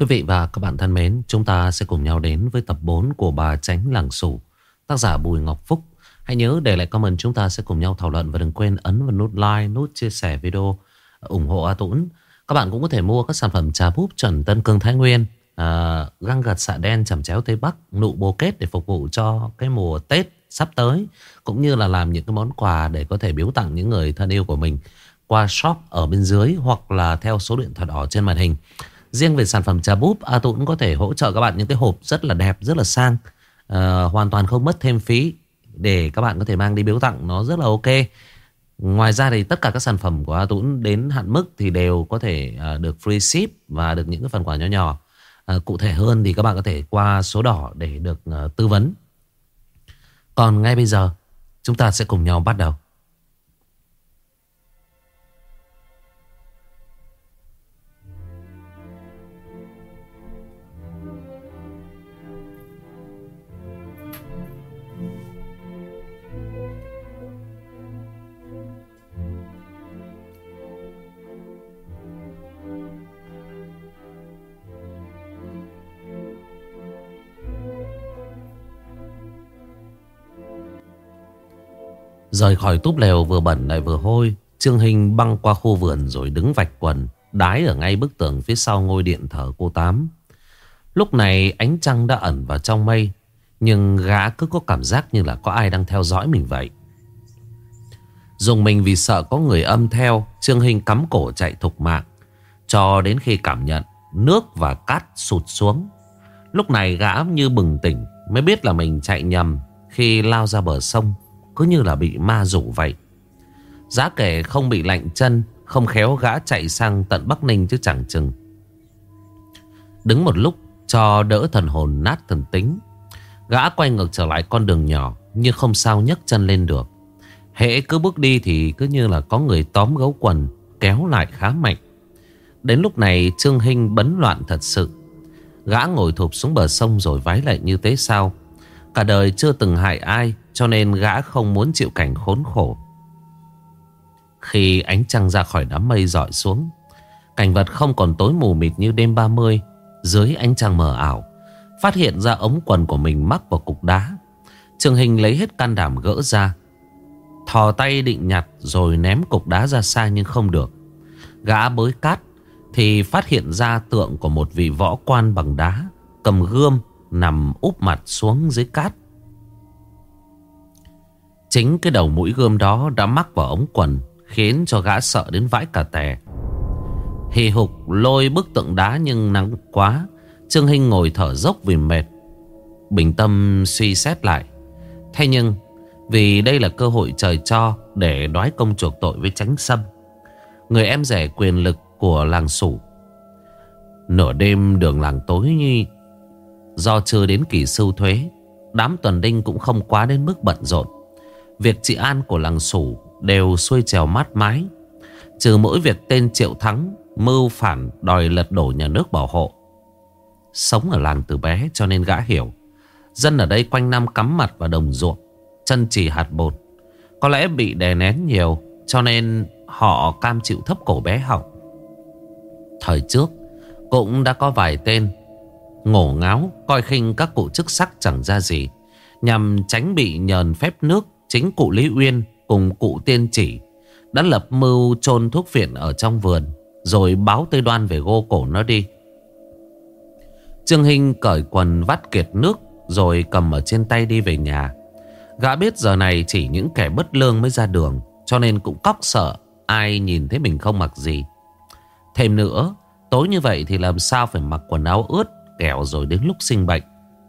Quý vị và các bạn thân mến, chúng ta sẽ cùng nhau đến với tập 4 của Bà Chánh Làng Sủ, tác giả Bùi Ngọc Phúc. Hãy nhớ để lại comment, chúng ta sẽ cùng nhau thảo luận và đừng quên ấn vào nút like, nút chia sẻ video ủng hộ A Tũng. Các bạn cũng có thể mua các sản phẩm trà búp chuẩn Tân Cương Thái Nguyên, găng gật xạ đen chẩm chéo Tây Bắc, nụ bồ kết để phục vụ cho cái mùa Tết sắp tới, cũng như là làm những cái món quà để có thể biếu tặng những người thân yêu của mình qua shop ở bên dưới hoặc là theo số điện thoại đỏ trên màn hình. Riêng về sản phẩm trà búp, A Tũng có thể hỗ trợ các bạn những cái hộp rất là đẹp, rất là sang, hoàn toàn không mất thêm phí để các bạn có thể mang đi biếu tặng, nó rất là ok. Ngoài ra thì tất cả các sản phẩm của A Tũng đến hạn mức thì đều có thể được free ship và được những cái phần quà nhỏ nhỏ. Cụ thể hơn thì các bạn có thể qua số đỏ để được tư vấn. Còn ngay bây giờ chúng ta sẽ cùng nhau bắt đầu. Rời khỏi túp lều vừa bẩn lại vừa hôi, Trương Hinh băng qua khu vườn rồi đứng vạch quần đái ở ngay bức tường phía sau ngôi điện thờ cô Tám. Lúc này ánh trăng đã ẩn vào trong mây, nhưng gã cứ có cảm giác như là có ai đang theo dõi mình vậy. Dùng mình vì sợ có người âm theo, Trương Hinh cắm cổ chạy thục mạng cho đến khi cảm nhận nước và cát sụt xuống. Lúc này gã như bừng tỉnh, mới biết là mình chạy nhầm khi lao ra bờ sông, cứ như là bị ma rủ vậy. Giá kể không bị lạnh chân, không khéo gã chạy sang tận Bắc Ninh chứ chẳng chừng. Đứng một lúc cho đỡ thần hồn nát thần tính, gã quay ngược trở lại con đường nhỏ, nhưng không sao nhấc chân lên được. Hễ cứ bước đi thì cứ như là có người tóm gấu quần kéo lại khá mạnh. Đến lúc này Trương Hinh bấn loạn thật sự. Gã ngồi thụp xuống bờ sông rồi vái lại như thế sao. Cả đời chưa từng hại ai, cho nên gã không muốn chịu cảnh khốn khổ. Khi ánh trăng ra khỏi đám mây rọi xuống, cảnh vật không còn tối mù mịt như đêm 30. Dưới ánh trăng mờ ảo, phát hiện ra ống quần của mình mắc vào cục đá. Trương Hinh lấy hết can đảm gỡ ra, thò tay định nhặt rồi ném cục đá ra xa nhưng không được. Gã bới cát thì phát hiện ra tượng của một vị võ quan bằng đá, cầm gươm nằm úp mặt xuống dưới cát. Chính cái đầu mũi gươm đó đã mắc vào ống quần, khiến cho gã sợ đến vãi cả tè. Hì hục lôi bức tượng đá nhưng nắng quá, Trương Hinh ngồi thở dốc vì mệt. Bình tâm suy xét lại, thế nhưng vì đây là cơ hội trời cho để đoái công chuộc tội với Chánh Sâm, người em rể quyền lực của làng Sủ. Nửa đêm đường làng tối như do chưa đến kỳ sưu thuế, đám tuần đinh cũng không quá đến mức bận rộn. Việc trị an của làng Sủ đều xuôi trèo mát mái, trừ mỗi việc tên Triệu Thắng mưu phản đòi lật đổ nhà nước bảo hộ. Sống ở làng từ bé cho nên gã hiểu, dân ở đây quanh năm cắm mặt vào đồng ruộng, chân chỉ hạt bột. Có lẽ bị đè nén nhiều, cho nên họ cam chịu thấp cổ bé họng. Thời trước cũng đã có vài tên ngổ ngáo coi khinh các cụ chức sắc chẳng ra gì, nhằm tránh bị nhờn phép nước. Chính cụ Lý Uyên cùng cụ Tiên Chỉ đã lập mưu chôn thuốc phiện ở trong vườn, rồi báo Tây Đoan về gô cổ nó đi. Trương Hinh cởi quần vắt kiệt nước rồi cầm ở trên tay đi về nhà. Gã biết giờ này chỉ những kẻ bất lương mới ra đường, cho nên cũng cóc sợ ai nhìn thấy mình không mặc gì. Thêm nữa, tối như vậy thì làm sao phải mặc quần áo ướt kẻo rồi đến lúc sinh bệnh.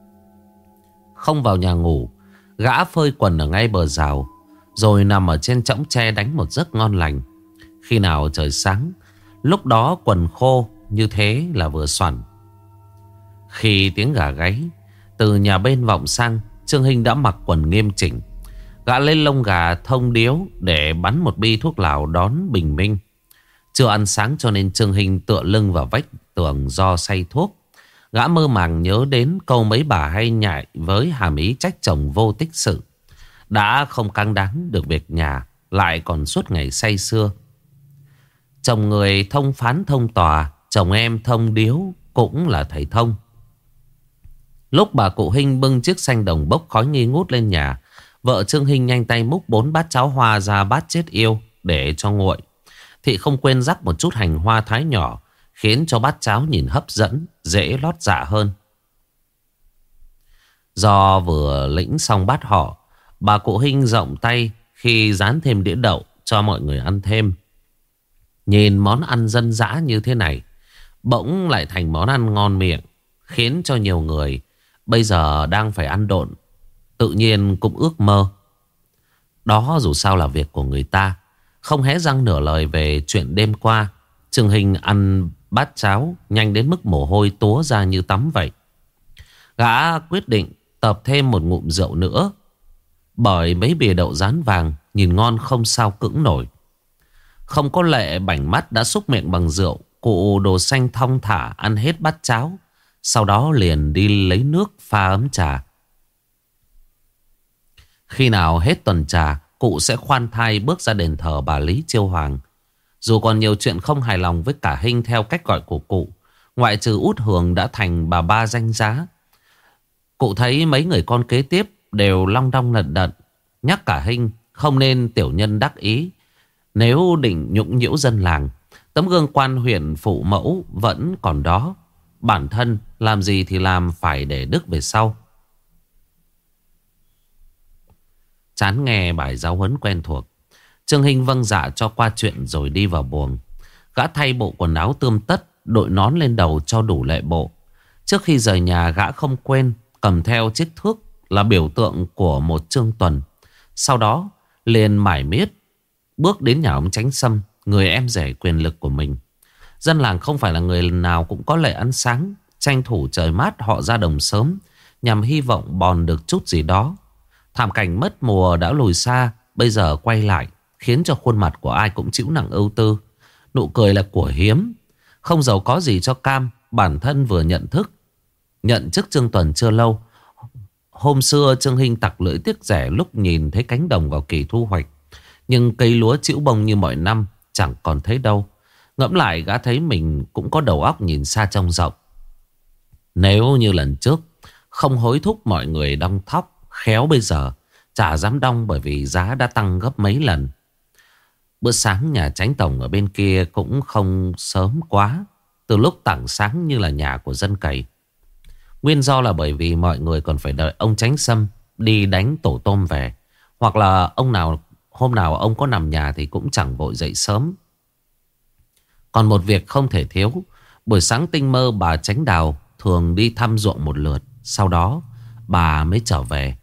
Không vào nhà ngủ, gã phơi quần ở ngay bờ rào, rồi nằm ở trên chõng tre đánh một giấc ngon lành. Khi nào trời sáng, lúc đó quần khô như thế là vừa xoằn. Khi tiếng gà gáy từ nhà bên vọng sang, Trương Hinh đã mặc quần nghiêm chỉnh. Gã lên lông gà thông điếu để bắn một bi thuốc lào đón bình minh. Chưa ăn sáng cho nên Trương Hinh tựa lưng vào vách tường do say thuốc. Gã mơ màng nhớ đến câu mấy bà hay nhại với hàm ý trách chồng vô tích sự. Đã không căng đáng được việc nhà, lại còn suốt ngày say sưa. Chồng người thông phán thông tòa, chồng em thông điếu, cũng là thầy thông. Lúc bà cụ Hinh bưng chiếc xanh đồng bốc khói nghi ngút lên nhà, vợ Trương Hinh nhanh tay múc 4 bát cháo hoa ra bát chết yêu để cho nguội. Thị không quên rắc một chút hành hoa thái nhỏ, khiến cho bát cháo nhìn hấp dẫn, dễ lót dạ hơn. Do vừa lĩnh xong bát họ, bà cụ Hinh rộng tay khi dán thêm đĩa đậu cho mọi người ăn thêm. Nhìn món ăn dân dã như thế này, bỗng lại thành món ăn ngon miệng, khiến cho nhiều người bây giờ đang phải ăn độn tự nhiên cũng ước mơ. Đó dù sao là việc của người ta. Không hé răng nửa lời về chuyện đêm qua, Trương Hinh ăn bát cháo nhanh đến mức mồ hôi túa ra như tắm vậy. Gã quyết định tập thêm một ngụm rượu nữa, bởi mấy bìa đậu rán vàng nhìn ngon không sao cưỡng nổi. Không có lệ bảnh mắt đã xúc miệng bằng rượu, cụ đồ xanh thong thả ăn hết bát cháo, sau đó liền đi lấy nước pha ấm trà. Khi nào hết tuần trà, cụ sẽ khoan thai bước ra đền thờ bà Lý Chiêu Hoàng. Dù còn nhiều chuyện không hài lòng với cả Hinh theo cách gọi của cụ, ngoại trừ Út Hường đã thành bà ba danh giá, cụ thấy mấy người con kế tiếp đều long đong lận đận, nhắc cả Hinh không nên tiểu nhân đắc ý. Nếu định nhũng nhiễu dân làng, tấm gương quan huyện phụ mẫu vẫn còn đó. Bản thân làm gì thì làm, phải để đức về sau. Chán nghe bài giáo huấn quen thuộc, Trương Hinh vâng dạ cho qua chuyện rồi đi vào buồng. Gã thay bộ quần áo tươm tất, đội nón lên đầu cho đủ lệ bộ. Trước khi rời nhà, gã không quên cầm theo chiếc thước là biểu tượng của một Trương Tuần. Sau đó liền mải miết bước đến nhà ông Chánh Sâm, người em rể quyền lực của mình. Dân làng không phải là người nào cũng có lệ ăn sáng, tranh thủ trời mát họ ra đồng sớm, nhằm hy vọng bòn được chút gì đó. Thảm cảnh mất mùa đã lùi xa, bây giờ quay lại khiến cho khuôn mặt của ai cũng chịu nặng ưu tư. Nụ cười là của hiếm, không giàu có gì cho cam. Bản thân vừa nhận chức Trương Tuần chưa lâu. Hôm xưa Trương Hinh tặc lưỡi tiếc rẻ lúc nhìn thấy cánh đồng vào kỳ thu hoạch, nhưng cây lúa chĩu bông như mọi năm chẳng còn thấy đâu. Ngẫm lại gã thấy mình cũng có đầu óc nhìn xa trông rộng. Nếu như lần trước không hối thúc mọi người đong thóc, khéo bây giờ chả dám đong, bởi vì giá đã tăng gấp mấy lần. Bữa sáng nhà Chánh Tổng ở bên kia cũng không sớm quá, từ lúc tảng sáng như là nhà của dân cày. Nguyên do là bởi vì mọi người còn phải đợi ông Chánh Sâm đi đánh tổ tôm về, hoặc là hôm nào ông có nằm nhà thì cũng chẳng vội dậy sớm. Còn một việc không thể thiếu, buổi sáng tinh mơ bà Chánh Đào thường đi thăm ruộng một lượt, sau đó bà mới trở về.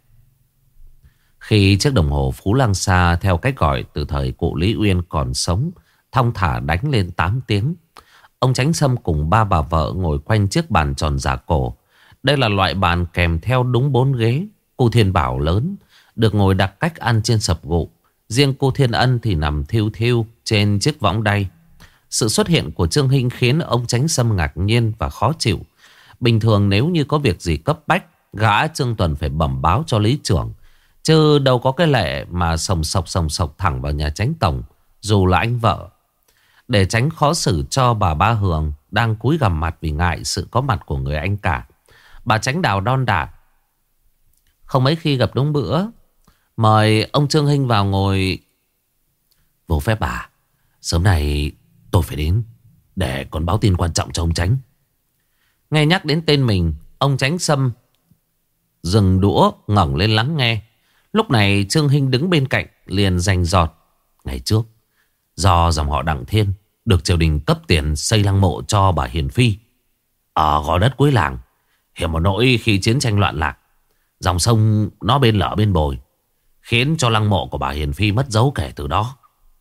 Khi chiếc đồng hồ Phú Lang Sa theo cách gọi từ thời cụ Lý Uyên còn sống thong thả đánh lên 8 tiếng, ông Chánh Sâm cùng ba bà vợ ngồi quanh chiếc bàn tròn giả cổ. Đây là loại bàn kèm theo đúng 4 ghế. Cô Thiên Bảo lớn được ngồi đặt cách ăn trên sập gụ, riêng cô Thiên Ân thì nằm thiêu thiêu trên chiếc võng đay. Sự xuất hiện của Trương Hinh khiến ông Chánh Sâm ngạc nhiên và khó chịu. Bình thường nếu như có việc gì cấp bách, gã Trương Tuần phải bẩm báo cho lý trưởng, chứ đâu có cái lệ mà sồng sộc thẳng vào nhà Chánh Tổng, dù là anh vợ. Để tránh khó xử cho bà Ba Hường đang cúi gằm mặt vì ngại sự có mặt của người anh cả, bà Chánh Đào đon đả: "Không mấy khi gặp đúng bữa, mời ông Trương Hinh vào ngồi." "Vô phép bà, sớm này tôi phải đến để còn báo tin quan trọng cho ông Chánh." Nghe nhắc đến tên mình, ông Chánh Sâm dừng đũa ngẩng lên lắng nghe. Lúc này Trương Hinh đứng bên cạnh liền rành rọt: "Ngày trước do dòng họ Đặng Thiên được triều đình cấp tiền xây lăng mộ cho bà Hiền Phi ở gò đất cuối làng. Hiểm một nỗi khi chiến tranh loạn lạc, dòng sông nó bên lở bên bồi, khiến cho lăng mộ của bà Hiền Phi mất dấu kể từ đó."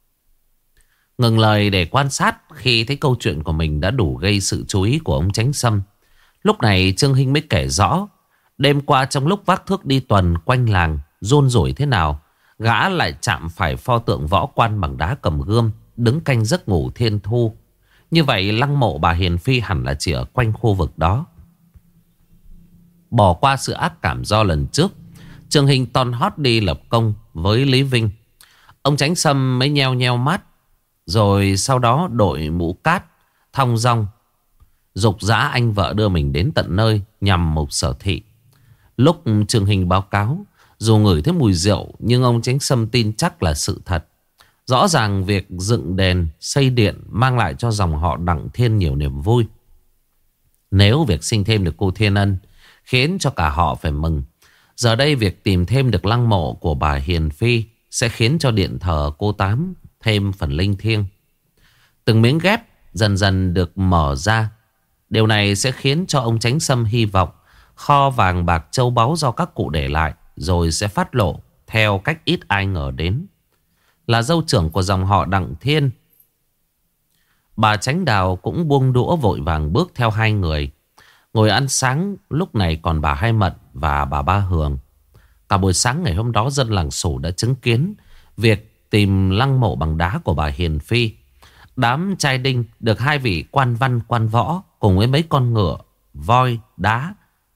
Ngừng lời để quan sát khi thấy câu chuyện của mình đã đủ gây sự chú ý của ông Chánh Sâm. Lúc này Trương Hinh mới kể rõ đêm qua trong lúc vác thước đi tuần quanh làng run rủi thế nào, gã lại chạm phải pho tượng võ quan bằng đá cầm gươm đứng canh giấc ngủ thiên thu. Như vậy lăng mộ bà Hiền Phi hẳn là chỉ ở quanh khu vực đó. Bỏ qua sự ác cảm do lần trước, Trương Hinh ton hót đi lập công với Lý Vinh. Ông Chánh Sâm mới nheo nheo mắt, rồi sau đó đội mũ cát thong dong giục giã anh vợ đưa mình đến tận nơi nhằm mục sở thị. Lúc Trương Hình báo cáo, dù ngửi thấy mùi rượu nhưng ông Chánh Sâm tin chắc là sự thật. Rõ ràng việc dựng đền, xây điện mang lại cho dòng họ Đặng Thiên nhiều niềm vui. Nếu việc sinh thêm được cô Thiên Ân khiến cho cả họ phải mừng, giờ đây việc tìm thêm được lăng mộ của bà Hiền Phi sẽ khiến cho điện thờ cô Tám thêm phần linh thiêng. Từng miếng ghép dần dần được mở ra. Điều này sẽ khiến cho ông Chánh Sâm hy vọng kho vàng bạc châu báu do các cụ để lại rồi sẽ phát lộ theo cách ít ai ngờ đến. Là dâu trưởng của dòng họ Đặng Thiên, bà Chánh Đào cũng buông đũa vội vàng bước theo hai người. Ngồi ăn sáng lúc này còn bà Hai Mận và bà Ba Hường. Cả buổi sáng ngày hôm đó dân làng Sủ đã chứng kiến việc tìm lăng mộ bằng đá của bà Hiền Phi. Đám trai đinh được hai vị quan văn quan võ cùng với mấy con ngựa, voi, đá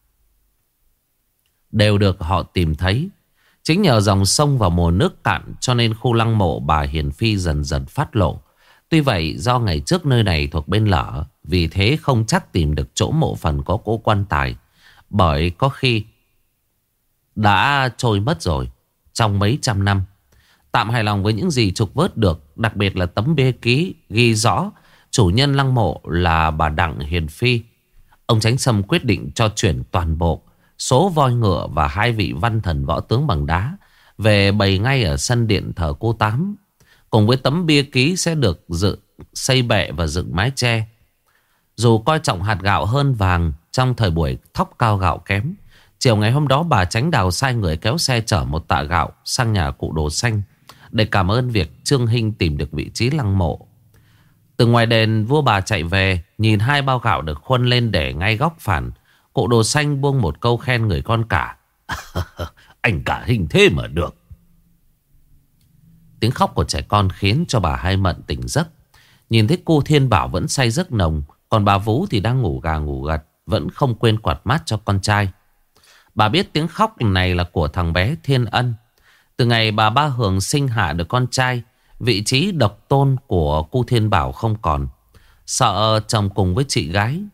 đều được họ tìm thấy. Chính nhờ dòng sông vào mùa nước cạn cho nên khu lăng mộ bà Hiền Phi dần dần phát lộ. Tuy vậy do ngày trước nơi này thuộc bên lở, vì thế không chắc tìm được chỗ mộ phần có cỗ quan tài. Bởi có khi đã trôi mất rồi trong mấy trăm năm. Tạm hài lòng với những gì trục vớt được, đặc biệt là tấm bia ký ghi rõ chủ nhân lăng mộ là bà Đặng Hiền Phi. Ông Chánh Sâm quyết định cho chuyển toàn bộ số voi ngựa và hai vị văn thần võ tướng bằng đá về bày ngay ở sân điện thờ cô Tám. Cùng với tấm bia ký sẽ được xây bệ và dựng mái che. Dù coi trọng hạt gạo hơn vàng trong thời buổi thóc cao gạo kém, chiều ngày hôm đó bà Chánh Đào sai người kéo xe chở một tạ gạo sang nhà cụ Đồ Xanh để cảm ơn việc Trương Hinh tìm được vị trí lăng mộ. Từ ngoài đền vua bà chạy về, nhìn hai bao gạo được khuân lên để ngay góc phản, cụ Đồ Xanh buông một câu khen người con cả. Anh cả Hinh thế mà được. Tiếng khóc của trẻ con khiến cho bà Hai Mận tỉnh giấc. Nhìn thấy cô Thiên Bảo vẫn say giấc nồng, còn bà Vũ thì đang ngủ gà ngủ gật, vẫn không quên quạt mát cho con trai. Bà biết tiếng khóc này là của thằng bé Thiên Ân. Từ ngày bà Ba Hường sinh hạ được con trai, vị trí độc tôn của cô Thiên Bảo không còn. Sợ chồng cùng với chị gái,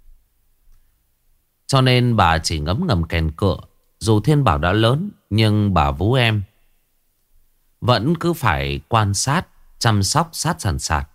cho nên bà chỉ ngấm ngầm kèn cựa. Dù Thiên Bảo đã lớn, nhưng bà Vũ em vẫn cứ phải quan sát, chăm sóc sát sàn sạt.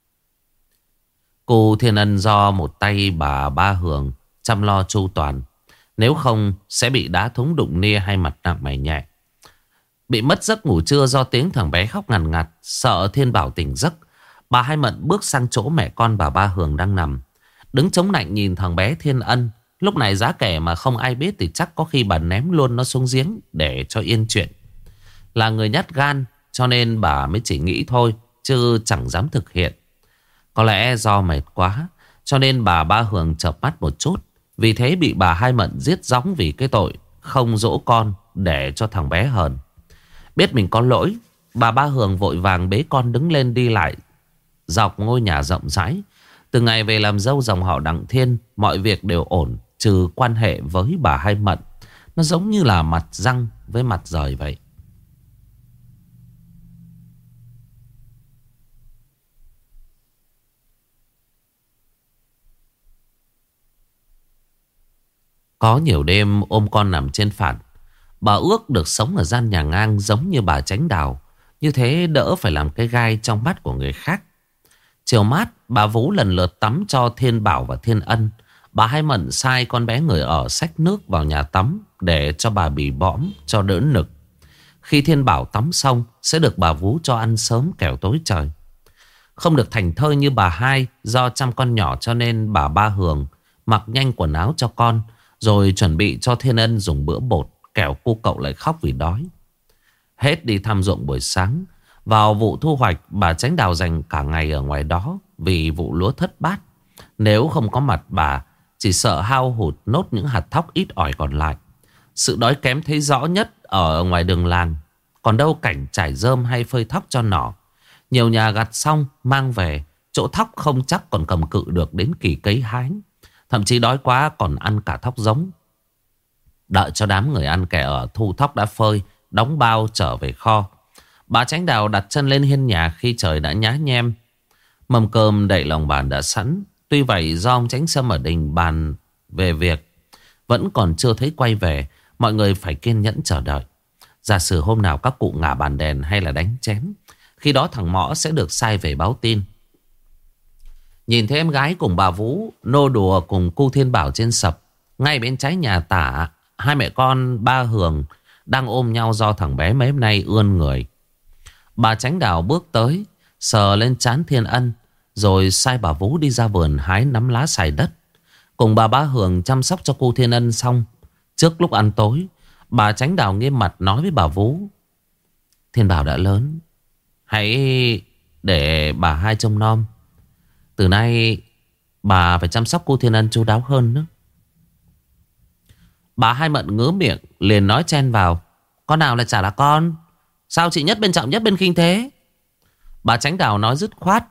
Cô Thiên Ân do một tay bà Ba Hường chăm lo chu toàn. Nếu không sẽ bị đá thúng đụng nia hay mặt nặng mày nhẹ. Bị mất giấc ngủ trưa do tiếng thằng bé khóc ngằn ngặt. Sợ Thiên Bảo tỉnh giấc, bà Hai Mận bước sang chỗ mẹ con bà Ba Hường đang nằm, đứng chống nạnh nhìn thằng bé Thiên Ân. Lúc này giá kẻ mà không ai biết thì chắc có khi bà ném luôn nó xuống giếng để cho yên chuyện. Là người nhát gan cho nên bà mới chỉ nghĩ thôi, chứ chẳng dám thực hiện. Có lẽ do mệt quá cho nên bà Ba Hường chợp mắt một chút. Vì thế bị bà Hai Mận giết gióng vì cái tội không dỗ con để cho thằng bé hờn. Biết mình có lỗi, bà Ba Hường vội vàng bế con đứng lên đi lại dọc ngôi nhà rộng rãi. Từ ngày về làm dâu dòng họ Đặng Thiên, mọi việc đều ổn, trừ quan hệ với bà Hai Mận. Nó giống như là mặt răng với mặt rời vậy. Có nhiều đêm ôm con nằm trên phản, bà ước được sống ở gian nhà ngang giống như bà Chánh Đào. Như thế đỡ phải làm cái gai trong mắt của người khác. Chiều mát, bà Vũ lần lượt tắm cho Thiên Bảo và Thiên Ân. Bà Hai Mận sai con bé người ở xách nước vào nhà tắm để cho bà bị bõm cho đỡ nực. Khi Thiên Bảo tắm xong sẽ được bà Vũ cho ăn sớm kẻo tối trời. Không được thành thơi như bà Hai, do chăm con nhỏ cho nên bà Ba Hường mặc nhanh quần áo cho con, rồi chuẩn bị cho Thiên Ân dùng bữa bột, kẻo cô cậu lại khóc vì đói. Hết đi thăm ruộng buổi sáng, vào vụ thu hoạch, bà Chánh Đào dành cả ngày ở ngoài đó vì vụ lúa thất bát. Nếu không có mặt bà, chỉ sợ hao hụt nốt những hạt thóc ít ỏi còn lại. Sự đói kém thấy rõ nhất ở ngoài đường làng, còn đâu cảnh trải rơm hay phơi thóc cho nỏ. Nhiều nhà gặt xong mang về, chỗ thóc không chắc còn cầm cự được đến kỳ cấy hái. Thậm chí đói quá còn ăn cả thóc giống. Đợi cho đám người ăn kẻ ở thu thóc đã phơi, đóng bao trở về kho, bà Chánh Đào đặt chân lên hiên nhà khi trời đã nhá nhem. Mâm cơm đậy lòng bàn đã sẵn. Tuy vậy do ông Chánh Sâm ở đình bàn về việc vẫn còn chưa thấy quay về, mọi người phải kiên nhẫn chờ đợi. Giả sử hôm nào các cụ ngả bàn đèn hay là đánh chén, khi đó thằng Mõ sẽ được sai về báo tin. Nhìn thấy em gái cùng bà Vũ nô đùa cùng cu Thiên Bảo trên sập, ngay bên trái nhà tả, hai mẹ con ba Hường đang ôm nhau do thằng bé mấy hôm nay ươn người. Bà Chánh Đào bước tới, sờ lên trán Thiên Ân, rồi sai bà Vũ đi ra vườn hái nắm lá xài đất. Cùng bà Bá Hường chăm sóc cho cô Thiên Ân xong, trước lúc ăn tối, bà Chánh Đào nghiêm mặt nói với bà Vũ: Thiên Bảo đã lớn, hãy để bà hai trông nom. Từ nay bà phải chăm sóc cô Thiên Ân chu đáo hơn nữa. Bà Hai Mận ngứa miệng liền nói chen vào: Con nào lại chả là con, sao chị nhất bên trọng nhất bên khinh thế? Bà Chánh Đào nói dứt khoát: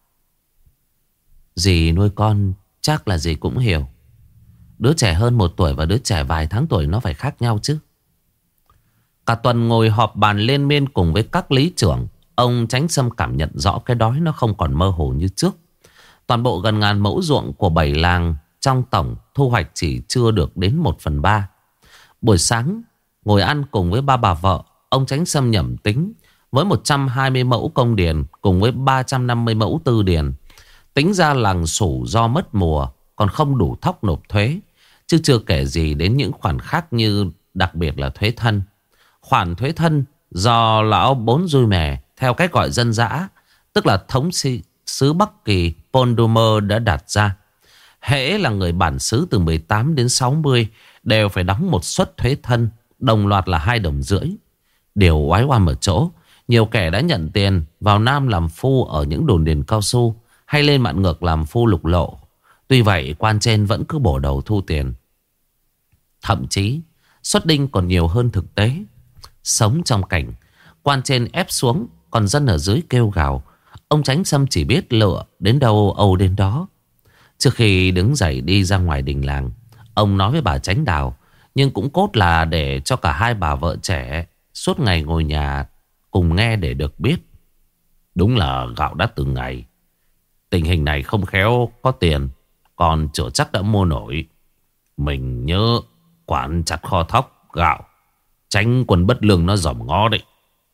Dì nuôi con chắc là dì cũng hiểu. Đứa trẻ hơn 1 tuổi và đứa trẻ vài tháng tuổi nó phải khác nhau chứ. Cả tuần ngồi họp bàn liên miên cùng với các lý trưởng, ông Chánh Sâm cảm nhận rõ cái đói nó không còn mơ hồ như trước. Toàn bộ gần ngàn mẫu ruộng của 7 làng trong tổng thu hoạch chỉ chưa được đến 1/3. Buổi sáng ngồi ăn cùng với ba bà vợ, ông Chánh Sâm nhẩm tính với 120 mẫu công điền cùng với 350 mẫu tư điền. Tính ra làng Sủ do mất mùa còn không đủ thóc nộp thuế, chứ chưa kể gì đến những khoản khác như đặc biệt là thuế thân. Khoản thuế thân do lão Bốn Dui Mè theo cách gọi dân dã, tức là thống sứ Bắc Kỳ Pondomer đã đặt ra. Hễ là người bản xứ từ 18 đến 60 đều phải đóng một suất thuế thân, đồng loạt là 2,5 đồng. Điều oái oăm ở chỗ, nhiều kẻ đã nhận tiền vào Nam làm phu ở những đồn điền cao su, hay lên Mạn Ngược làm phu lục lộ. Tuy vậy quan trên vẫn cứ bổ đầu thu tiền. Thậm chí suất đinh còn nhiều hơn thực tế. Sống trong cảnh quan trên ép xuống, còn dân ở dưới kêu gào, ông Chánh Sâm chỉ biết lựa đến đâu âu đến đó. Trước khi đứng dậy đi ra ngoài đình làng, ông nói với bà Chánh Đào, nhưng cũng cốt là để cho cả hai bà vợ trẻ suốt ngày ngồi nhà cùng nghe để được biết. Đúng là gạo đắt từng ngày. Tình hình này không khéo có tiền còn chưa chắc đã mua nổi. Mình nhớ quản chặt kho thóc gạo, tránh quân bất lương nó dòm ngó đấy.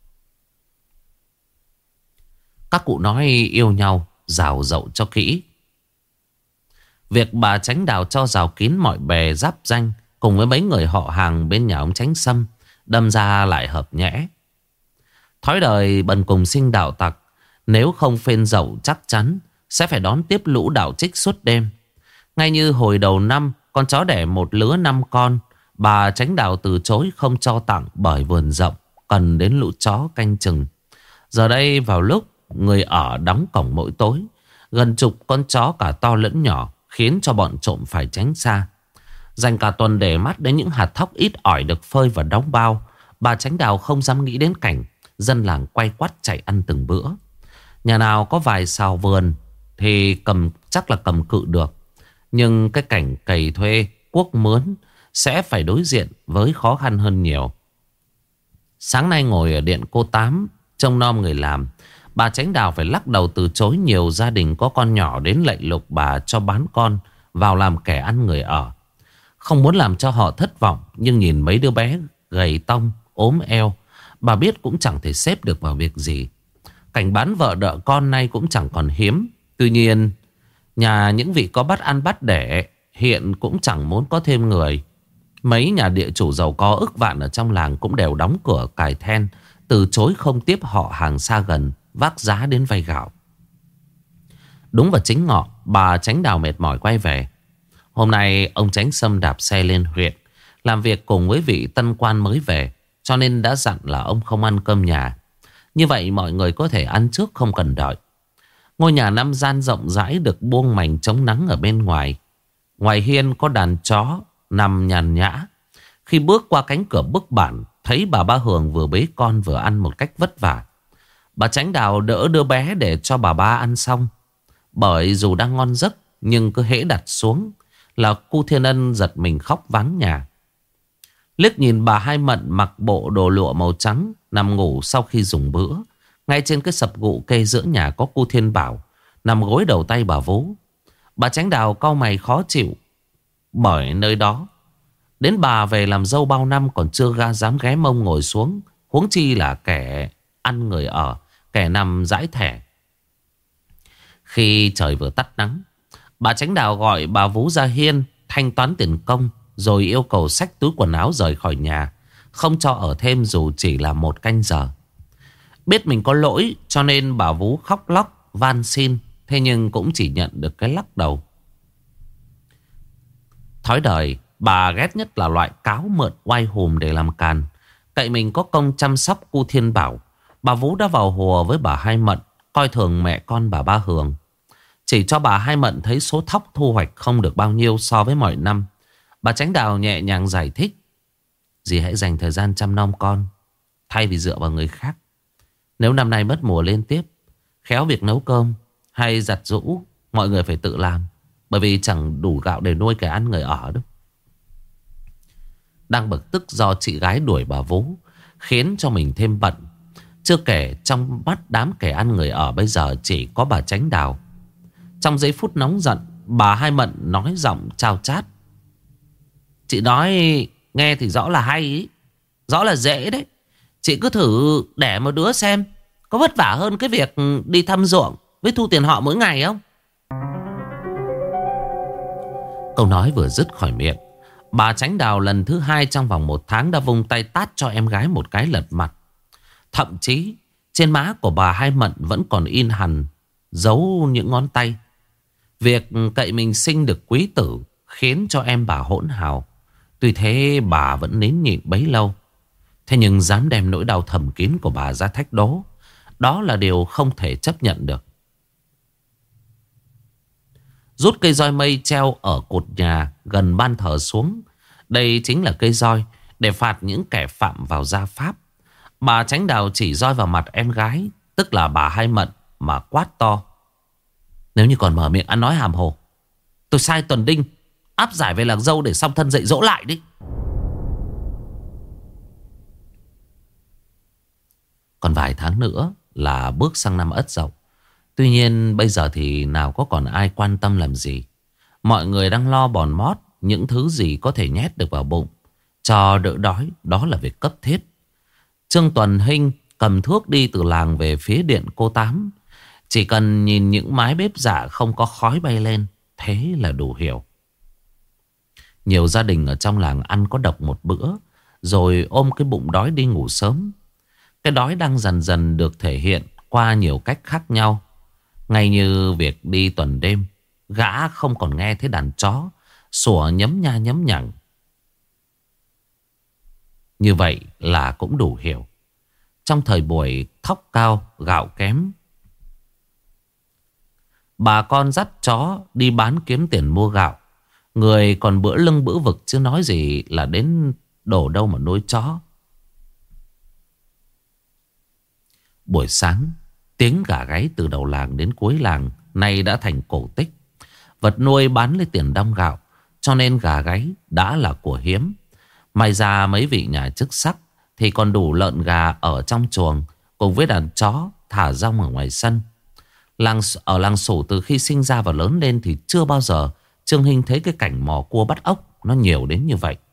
Các cụ nói yêu nhau rào dậu cho kỹ. Việc bà Chánh Đào cho rào kín mọi bè giáp danh cùng với mấy người họ hàng bên nhà ông Chánh Sâm, đâm ra lại hợp nhẽ. Thói đời bần cùng sinh đạo tặc, nếu không phên dậu chắc chắn sẽ phải đón tiếp lũ đạo trích suốt đêm. Ngay như hồi đầu năm, con chó đẻ một lứa 5 con, bà Chánh Đào từ chối không cho tặng bởi vườn rộng cần đến lũ chó canh chừng. Giờ đây vào lúc người ở đóng cổng mỗi tối, gần chục con chó cả to lẫn nhỏ khiến cho bọn trộm phải tránh xa. Dành cả tuần để mắt đến những hạt thóc ít ỏi được phơi và đóng bao, bà Chánh Đào không dám nghĩ đến cảnh dân làng quay quắt chạy ăn từng bữa. Nhà nào có vài sào vườn thì chắc là cầm cự được, nhưng cái cảnh cày thuê, cuốc mướn sẽ phải đối diện với khó khăn hơn nhiều. Sáng nay ngồi ở điện cô Tám trông nom người làm, bà Chánh Đào phải lắc đầu từ chối nhiều gia đình có con nhỏ đến lạy lục bà cho bán con vào làm kẻ ăn người ở. Không muốn làm cho họ thất vọng, nhưng nhìn mấy đứa bé gầy tông, ốm eo, bà biết cũng chẳng thể xếp được vào việc gì. Cảnh bán vợ đợ con nay cũng chẳng còn hiếm. Tuy nhiên, nhà những vị có bắt ăn bắt đẻ hiện cũng chẳng muốn có thêm người. Mấy nhà địa chủ giàu có ức vạn ở trong làng cũng đều đóng cửa cài then, từ chối không tiếp họ hàng xa gần vác giá đến vay gạo. Đúng vào chính ngọ, bà Chánh Đào mệt mỏi quay về. Hôm nay ông Chánh Sâm đạp xe lên huyện làm việc cùng với vị tân quan mới về, cho nên đã dặn là ông không ăn cơm nhà. Như vậy mọi người có thể ăn trước không cần đợi. Ngôi nhà 5 gian rộng rãi được buông mành chống nắng ở bên ngoài. Ngoài hiên có đàn chó nằm nhàn nhã. Khi bước qua cánh cửa bức bản, thấy bà Ba Hường vừa bế con vừa ăn một cách vất vả. Bà Chánh Đào đỡ đứa bé để cho bà ba ăn xong. Bởi dù đang ngon giấc, nhưng cứ hễ đặt xuống là cu Thiên Ân giật mình khóc vắng nhà. Liếc nhìn bà Hai Mận mặc bộ đồ lụa màu trắng nằm ngủ sau khi dùng bữa. Ngay trên cái sập gụ cây giữa nhà có cu Thiên Bảo nằm gối đầu tay bà Vú. Bà Tránh Đào cau mày khó chịu. Bởi nơi đó, đến bà về làm dâu bao năm còn chưa dám ghé mông ngồi xuống, huống chi là kẻ ăn người ở, kẻ nằm dãi thẻ. Khi trời vừa tắt nắng, bà Tránh Đào gọi bà Vú ra hiên thanh toán tiền công, rồi yêu cầu xách túi quần áo rời khỏi nhà, không cho ở thêm dù chỉ là 1 canh giờ. Biết mình có lỗi cho nên bà Vú khóc lóc van xin, thế nhưng cũng chỉ nhận được cái lắc đầu. Thói đời, bà ghét nhất là loại cáo mượn oai hùm để làm càn. Cậy mình có công chăm sóc cu Thiên Bảo, bà Vú đã vào hùa với bà Hai Mận, coi thường mẹ con bà Ba Hường. Chỉ cho bà Hai Mận thấy số thóc thu hoạch không được bao nhiêu so với mọi năm, bà Tránh Đào nhẹ nhàng giải thích. Dì hãy dành thời gian chăm nom con, thay vì dựa vào người khác. Nếu năm nay mất mùa liên tiếp, khéo việc nấu cơm hay giặt giũ mọi người phải tự làm, bởi vì chẳng đủ gạo để nuôi kẻ ăn người ở đâu. Đang bực tức do chị gái đuổi bà Vú, khiến cho mình thêm bận. Chưa kể trong mắt đám kẻ ăn người ở bây giờ chỉ có bà Tránh Đào. Trong giây phút nóng giận, bà Hai Mận nói giọng chao chát. Chị nói nghe thì rõ là hay ý, rõ là dễ đấy. Chị cứ thử đẻ một đứa xem, có vất vả hơn cái việc đi thăm ruộng với thu tiền họ mỗi ngày không? Câu nói vừa dứt khỏi miệng, bà Tránh Đào lần thứ 2 trong vòng 1 tháng đã vung tay tát cho em gái một cái lật mặt. Thậm chí trên má của bà Hai Mận vẫn còn in hằn dấu những ngón tay. Việc cậy mình sinh được quý tử khiến cho em bà hỗn hào. Tuy thế bà vẫn nín nhịn bấy lâu. Thế nhưng dám đem nỗi đau thầm kín của bà ra thách đố, đó là điều không thể chấp nhận được. Rút cây roi mây treo ở cột nhà gần ban thờ xuống. Đây chính là cây roi để phạt những kẻ phạm vào gia pháp. Bà Tránh Đào chỉ roi vào mặt em gái, tức là bà Hai Mận, mà quát to. Nếu như còn mở miệng ăn nói hàm hồ, tôi sai tuần đinh áp giải về làng dâu để song thân dạy dỗ lại đi. Còn vài tháng nữa là bước sang năm Ất Dậu. Tuy nhiên bây giờ thì nào có còn ai quan tâm làm gì. Mọi người đang lo bòn mót những thứ gì có thể nhét được vào bụng cho đỡ đói, đó là việc cấp thiết. Trương Tuần Hinh cầm thuốc đi từ làng về phía điện cô Tám. Chỉ cần nhìn những mái bếp dạ không có khói bay lên, thế là đủ hiểu. Nhiều gia đình ở trong làng ăn có độc một bữa, rồi ôm cái bụng đói đi ngủ sớm. Cái đói đang dần dần được thể hiện qua nhiều cách khác nhau. Ngay như việc đi tuần đêm, gã không còn nghe thấy đàn chó sủa nhấm nha nhấm nhằng. Như vậy là cũng đủ hiểu. Trong thời buổi thóc cao gạo kém, bà con dắt chó đi bán kiếm tiền mua gạo. Người còn bữa lưng bữa vực, chứ nói gì là đến đổ đâu mà nuôi chó. Buổi sáng, tiếng gà gáy từ đầu làng đến cuối làng nay đã thành cổ tích. Vật nuôi bán lấy tiền đong gạo, cho nên gà gáy đã là của hiếm. May ra mấy vị nhà chức sắc thì còn đủ lợn gà ở trong chuồng, cùng với đàn chó thả rong ở ngoài sân. Ở làng Sủ từ khi sinh ra và lớn lên thì chưa bao giờ Trương Hinh thấy cái cảnh mò cua bắt ốc nó nhiều đến như vậy.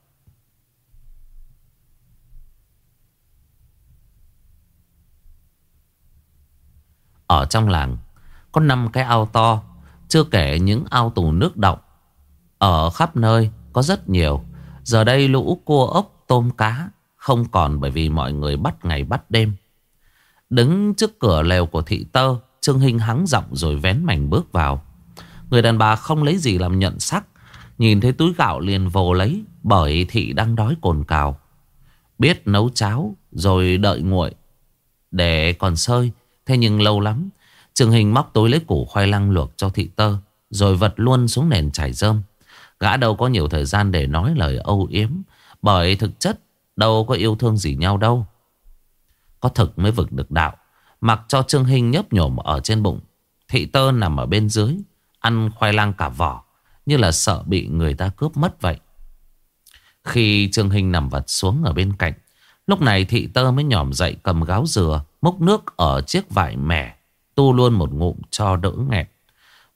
Ở trong làng có 5 cái ao to, chưa kể những ao tù nước đọng. Ở khắp nơi có rất nhiều. Giờ đây lũ cua ốc tôm cá không còn, bởi vì mọi người bắt ngày bắt đêm. Đứng trước cửa lều của thị tơ, Trương Hinh hắng giọng rồi vén mảnh bước vào. Người đàn bà không lấy gì làm nhận sắc, nhìn thấy túi gạo liền vồ lấy, bởi thị đang đói cồn cào. Biết nấu cháo rồi đợi nguội để còn sơi, thế nhưng lâu lắm. Trương Hinh móc túi lấy củ khoai lang luộc cho thị tơ, rồi vật luôn xuống nền chải rơm. Gã đâu có nhiều thời gian để nói lời âu yếm, bởi thực chất đâu có yêu thương gì nhau đâu. Có thực mới vực được đạo. Mặc cho Trương Hinh nhấp nhổm ở trên bụng, thị tơ nằm ở bên dưới, ăn khoai lang cả vỏ, như là sợ bị người ta cướp mất vậy. Khi Trương Hinh nằm vật xuống ở bên cạnh, lúc này thị tơ mới nhỏm dậy, cầm gáo dừa, múc nước ở chiếc vải mẻ, tu luôn một ngụm cho đỡ nghẹn.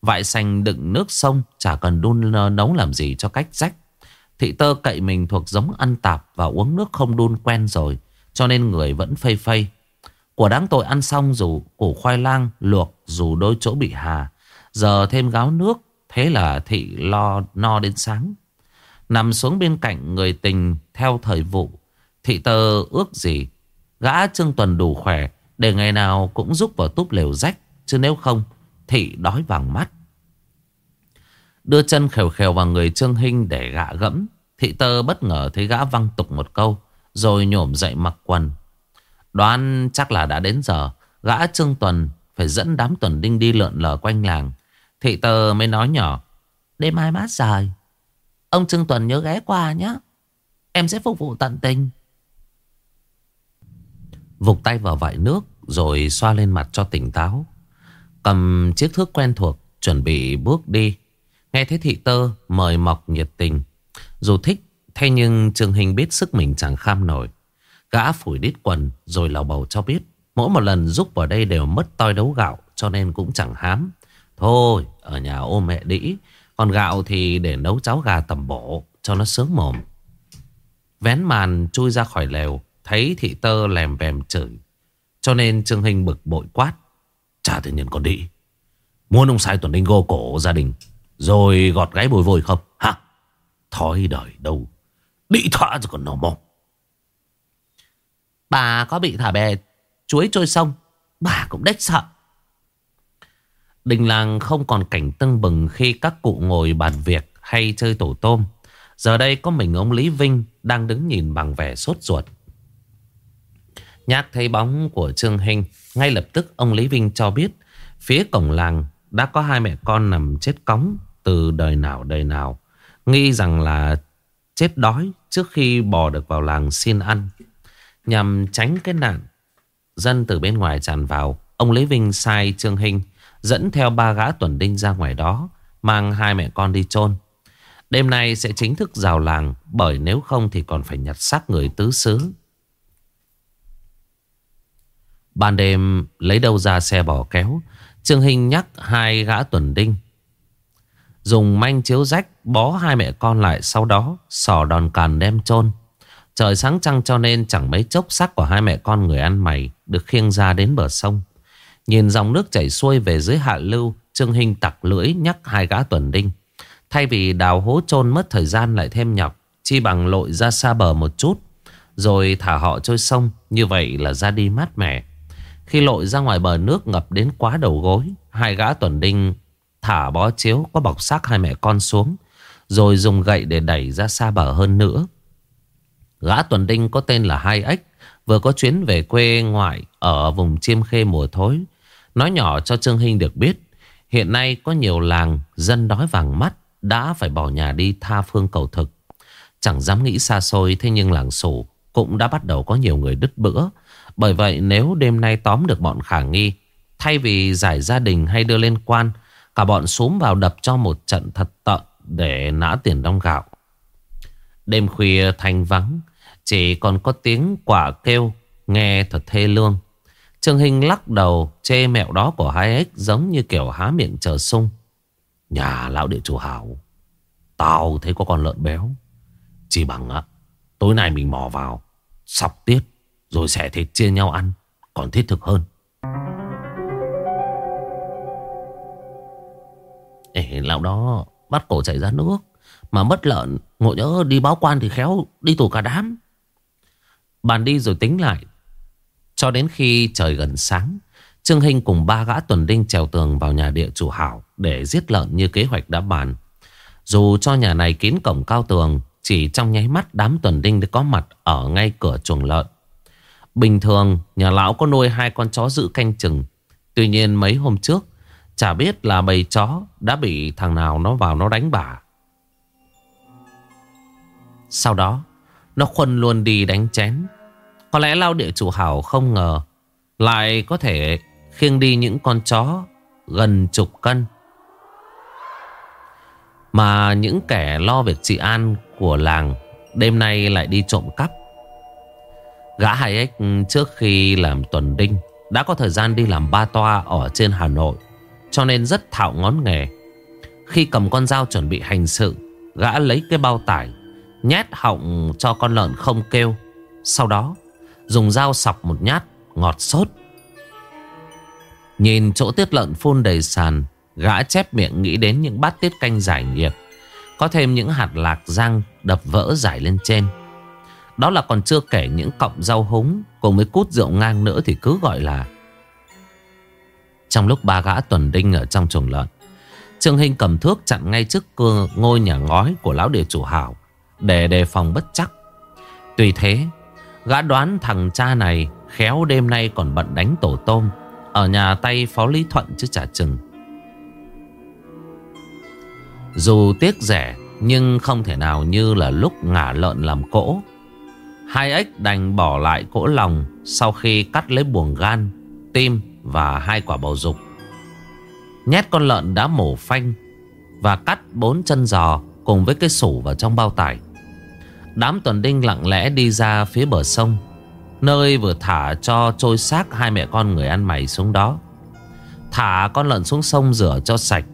Vại xanh đựng nước sông, chả cần đun nấu làm gì cho cách rách. Thị Tơ cậy mình thuộc giống ăn tạp và uống nước không đun quen rồi, cho nên người vẫn phây phây. Của đáng tội ăn xong dù củ khoai lang luộc dù đôi chỗ bị hà, giờ thêm gáo nước, thế là thị lo no đến sáng. Nằm xuống bên cạnh người tình theo thời vụ, Thị Tơ ước gì gã Trương Tuần đủ khỏe để ngày nào cũng giúp vào túp lều rách, chứ nếu không thị đói vàng mắt. Đưa chân khều khều vào người Trương Hinh để gạ gẫm, Thị Tơ bất ngờ thấy gã văng tục một câu rồi nhổm dậy mặc quần. Đoán chắc là đã đến giờ gã Trương Tuần phải dẫn đám tuần đinh đi lượn lờ quanh làng. Thị Tơ mới nói nhỏ: đêm mai mát trời, ông Trương Tuần nhớ ghé qua nhé, em sẽ phục vụ tận tình. Vục tay vào vại nước rồi xoa lên mặt cho tỉnh táo, cầm chiếc thước quen thuộc chuẩn bị bước đi. Nghe thấy Thị Tơ mời mọc nhiệt tình, dù thích thế nhưng Trương Hinh biết sức mình chẳng kham nổi. Gã phủi đít quần rồi lầu bầu cho biết mỗi một lần giúp vào đây đều mất toi đấu gạo, cho nên cũng chẳng hám. Thôi ở nhà ôm mẹ đĩ, còn gạo thì để nấu cháo gà tẩm bổ cho nó sướng mồm. Vén màn chui ra khỏi lều, thấy Thị Tơ lèm vèm chửi, cho nên Trương Hinh bực bội quát: chả tự nhiên còn đĩ, muốn ông sai tuần đinh gô cổ gia đình rồi gọt gáy bồi vôi không hả? Thói đời đâu, đĩ thỏa rồi còn nổ mồm. Bà có bị thả bè chuối trôi sông, bà cũng đếch sợ. Đình làng không còn cảnh tưng bừng khi các cụ ngồi bàn việc hay chơi tổ tôm. Giờ đây có mình ông Lý Vinh đang đứng nhìn bằng vẻ sốt ruột. Nhắc thấy bóng của Trương Hinh, ngay lập tức ông Lý Vinh cho biết phía cổng làng đã có hai mẹ con nằm chết cóng từ đời nào, nghi rằng là chết đói trước khi bò được vào làng xin ăn. Nhằm tránh cái nạn dân từ bên ngoài tràn vào, ông Lý Vinh sai Trương Hinh dẫn theo 3 gã tuần đinh ra ngoài đó, mang hai mẹ con đi chôn. Đêm nay sẽ chính thức rào làng, bởi nếu không thì còn phải nhặt xác người tứ xứ. Ban đêm lấy đâu ra xe bò kéo, Trương Hinh nhắc hai gã tuần đinh dùng manh chiếu rách bó hai mẹ con lại, sau đó xỏ đòn càn đem chôn. Trời sáng trăng cho nên chẳng mấy chốc xác của hai mẹ con người ăn mày được khiêng ra đến bờ sông. Nhìn dòng nước chảy xuôi về dưới hạ lưu, Trương Hinh tặc lưỡi nhắc hai gã tuần đinh thay vì đào hố chôn mất thời gian lại thêm nhọc, chi bằng lội ra xa bờ một chút rồi thả họ trôi sông, như vậy là ra đi mát mẻ. Khi lội ra ngoài bờ nước ngập đến quá đầu gối, hai gã tuần đinh thả bó chiếu có bọc xác hai mẹ con xuống, rồi dùng gậy để đẩy ra xa bờ hơn nữa. Gã tuần đinh có tên là Hai Ếch, vừa có chuyến về quê ngoại ở vùng Chiêm Khê mùa thối. Nói nhỏ cho Trương Hinh được biết, hiện nay có nhiều làng dân đói vàng mắt đã phải bỏ nhà đi tha phương cầu thực. Chẳng dám nghĩ xa xôi, thế nhưng làng Sủ cũng đã bắt đầu có nhiều người đứt bữa. Bởi vậy nếu đêm nay tóm được bọn khả nghi, thay vì giải gia đình hay đưa lên quan, cả bọn xúm vào đập cho một trận thật tợn để nã tiền đong gạo. Đêm khuya thanh vắng, chỉ còn có tiếng quả kêu nghe thật thê lương. Trương Hinh lắc đầu chê mẹo đó của Hai Ếch giống như kiểu há miệng chờ sung. Nhà lão địa chủ Hảo, tao thấy có con lợn béo, chỉ bằng tối nay mình mò vào sọc tiết rồi xẻ thịt chia nhau ăn, còn thiết thực hơn. Lão đó bắt cổ chảy ra nước, mà mất lợn ngộ nhỡ đi báo quan thì khéo đi tù cả đám. Bàn đi rồi tính lại. Cho đến khi trời gần sáng, Trương Hinh cùng 3 gã tuần đinh trèo tường vào nhà địa chủ Hảo để giết lợn như kế hoạch đã bàn. Dù cho nhà này kín cổng cao tường, chỉ trong nháy mắt đám tuần đinh đã có mặt ở ngay cửa chuồng lợn. Bình thường nhà lão có nuôi 2 con chó giữ canh chừng. Tuy nhiên mấy hôm trước chả biết là bầy chó đã bị thằng nào nó vào nó đánh bả. Sau đó nó khuân luôn đi đánh chén. Có lẽ lão địa chủ Hảo không ngờ lại có thể khiêng đi những con chó gần chục cân. Mà những kẻ lo việc trị an của làng đêm nay lại đi trộm cắp. Gã Hai Ếch trước khi làm tuần đinh đã có thời gian đi làm ba toa ở trên Hà Nội, cho nên rất thạo ngón nghề. Khi cầm con dao chuẩn bị hành sự, gã lấy cái bao tải nhét họng cho con lợn không kêu. Sau đó dùng dao sọc một nhát ngọt xốt. Nhìn chỗ tiết lợn phun đầy sàn, gã chép miệng nghĩ đến những bát tiết canh giải nhiệt, có thêm những hạt lạc rang đập vỡ rải lên trên. Đó là còn chưa kể những cọng rau húng cùng với cút rượu ngang nữa thì cứ gọi là. Trong lúc ba gã tuần đinh ở trong chuồng lợn, Trương Hinh cầm thước chặn ngay trước cửa ngôi nhà ngói của lão địa chủ Hảo để đề phòng bất chắc. Tuy thế, gã đoán thằng cha này khéo đêm nay còn bận đánh tổ tôm ở nhà tay Phó Lý Thuận chứ chả chừng. Dù tiếc rẻ nhưng không thể nào như là lúc ngả lợn làm cỗ. Hai ếch đành bỏ lại cỗ lòng sau khi cắt lấy buồng gan, tim và 2 quả bầu dục. Nhét con lợn đã mổ phanh và cắt 4 chân giò cùng với cái sủ vào trong bao tải. Đám tuần đinh lặng lẽ đi ra phía bờ sông, nơi vừa thả cho trôi xác 2 mẹ con người ăn mày xuống đó. Thả con lợn xuống sông rửa cho sạch.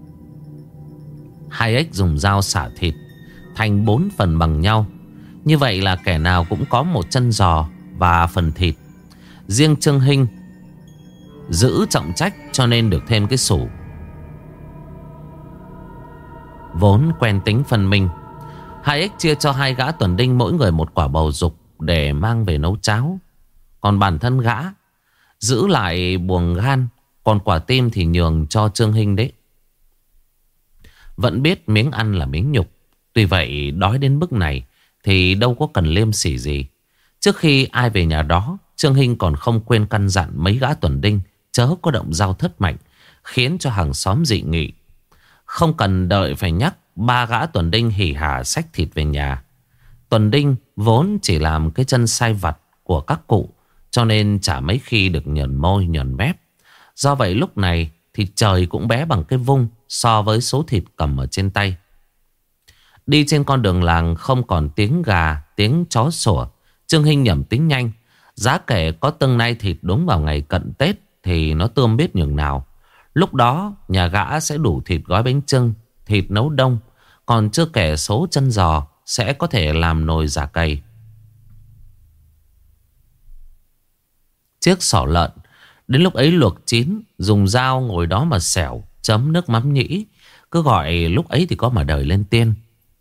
Hai ếch dùng dao xả thịt thành 4 phần bằng nhau. Như vậy là kẻ nào cũng có 1 chân giò và phần thịt. Riêng Trương Hinh giữ trọng trách cho nên được thêm cái sủ. Vốn quen tính phân minh, hai ếch chia cho 2 gã tuần đinh mỗi người 1 quả bầu dục để mang về nấu cháo. Còn bản thân gã giữ lại buồng gan, còn quả tim thì nhường cho Trương Hinh đấy. Vẫn biết miếng ăn là miếng nhục, tuy vậy đói đến mức này thì đâu có cần liêm sỉ gì. Trước khi ai về nhà đó, Trương Hinh còn không quên căn dặn mấy gã tuần đinh chớ có động dao thất mạnh, khiến cho hàng xóm dị nghị. Không cần đợi phải nhắc, 3 gã tuần đinh hỉ hả xách thịt về nhà. Tuần đinh vốn chỉ làm cái chân sai vặt của các cụ, cho nên chả mấy khi được nhờn môi nhờn mép. Do vậy lúc này thì trời cũng bé bằng cái vung so với số thịt cầm ở trên tay. Đi trên con đường làng không còn tiếng gà, tiếng chó sủa. Trương Hinh nhẩm tính nhanh. Giá kể có từng nay thịt đúng vào ngày cận Tết thì nó tươm biết nhường nào. Lúc đó nhà gã sẽ đủ thịt gói bánh chưng, thịt nấu đông. Còn chưa kể số chân giò sẽ có thể làm nồi giả cầy. Chiếc sỏ lợn đến lúc ấy luộc chín, dùng dao ngồi đó mà xẻo, chấm nước mắm nhĩ. Cứ gọi lúc ấy thì có mà đời lên tiên.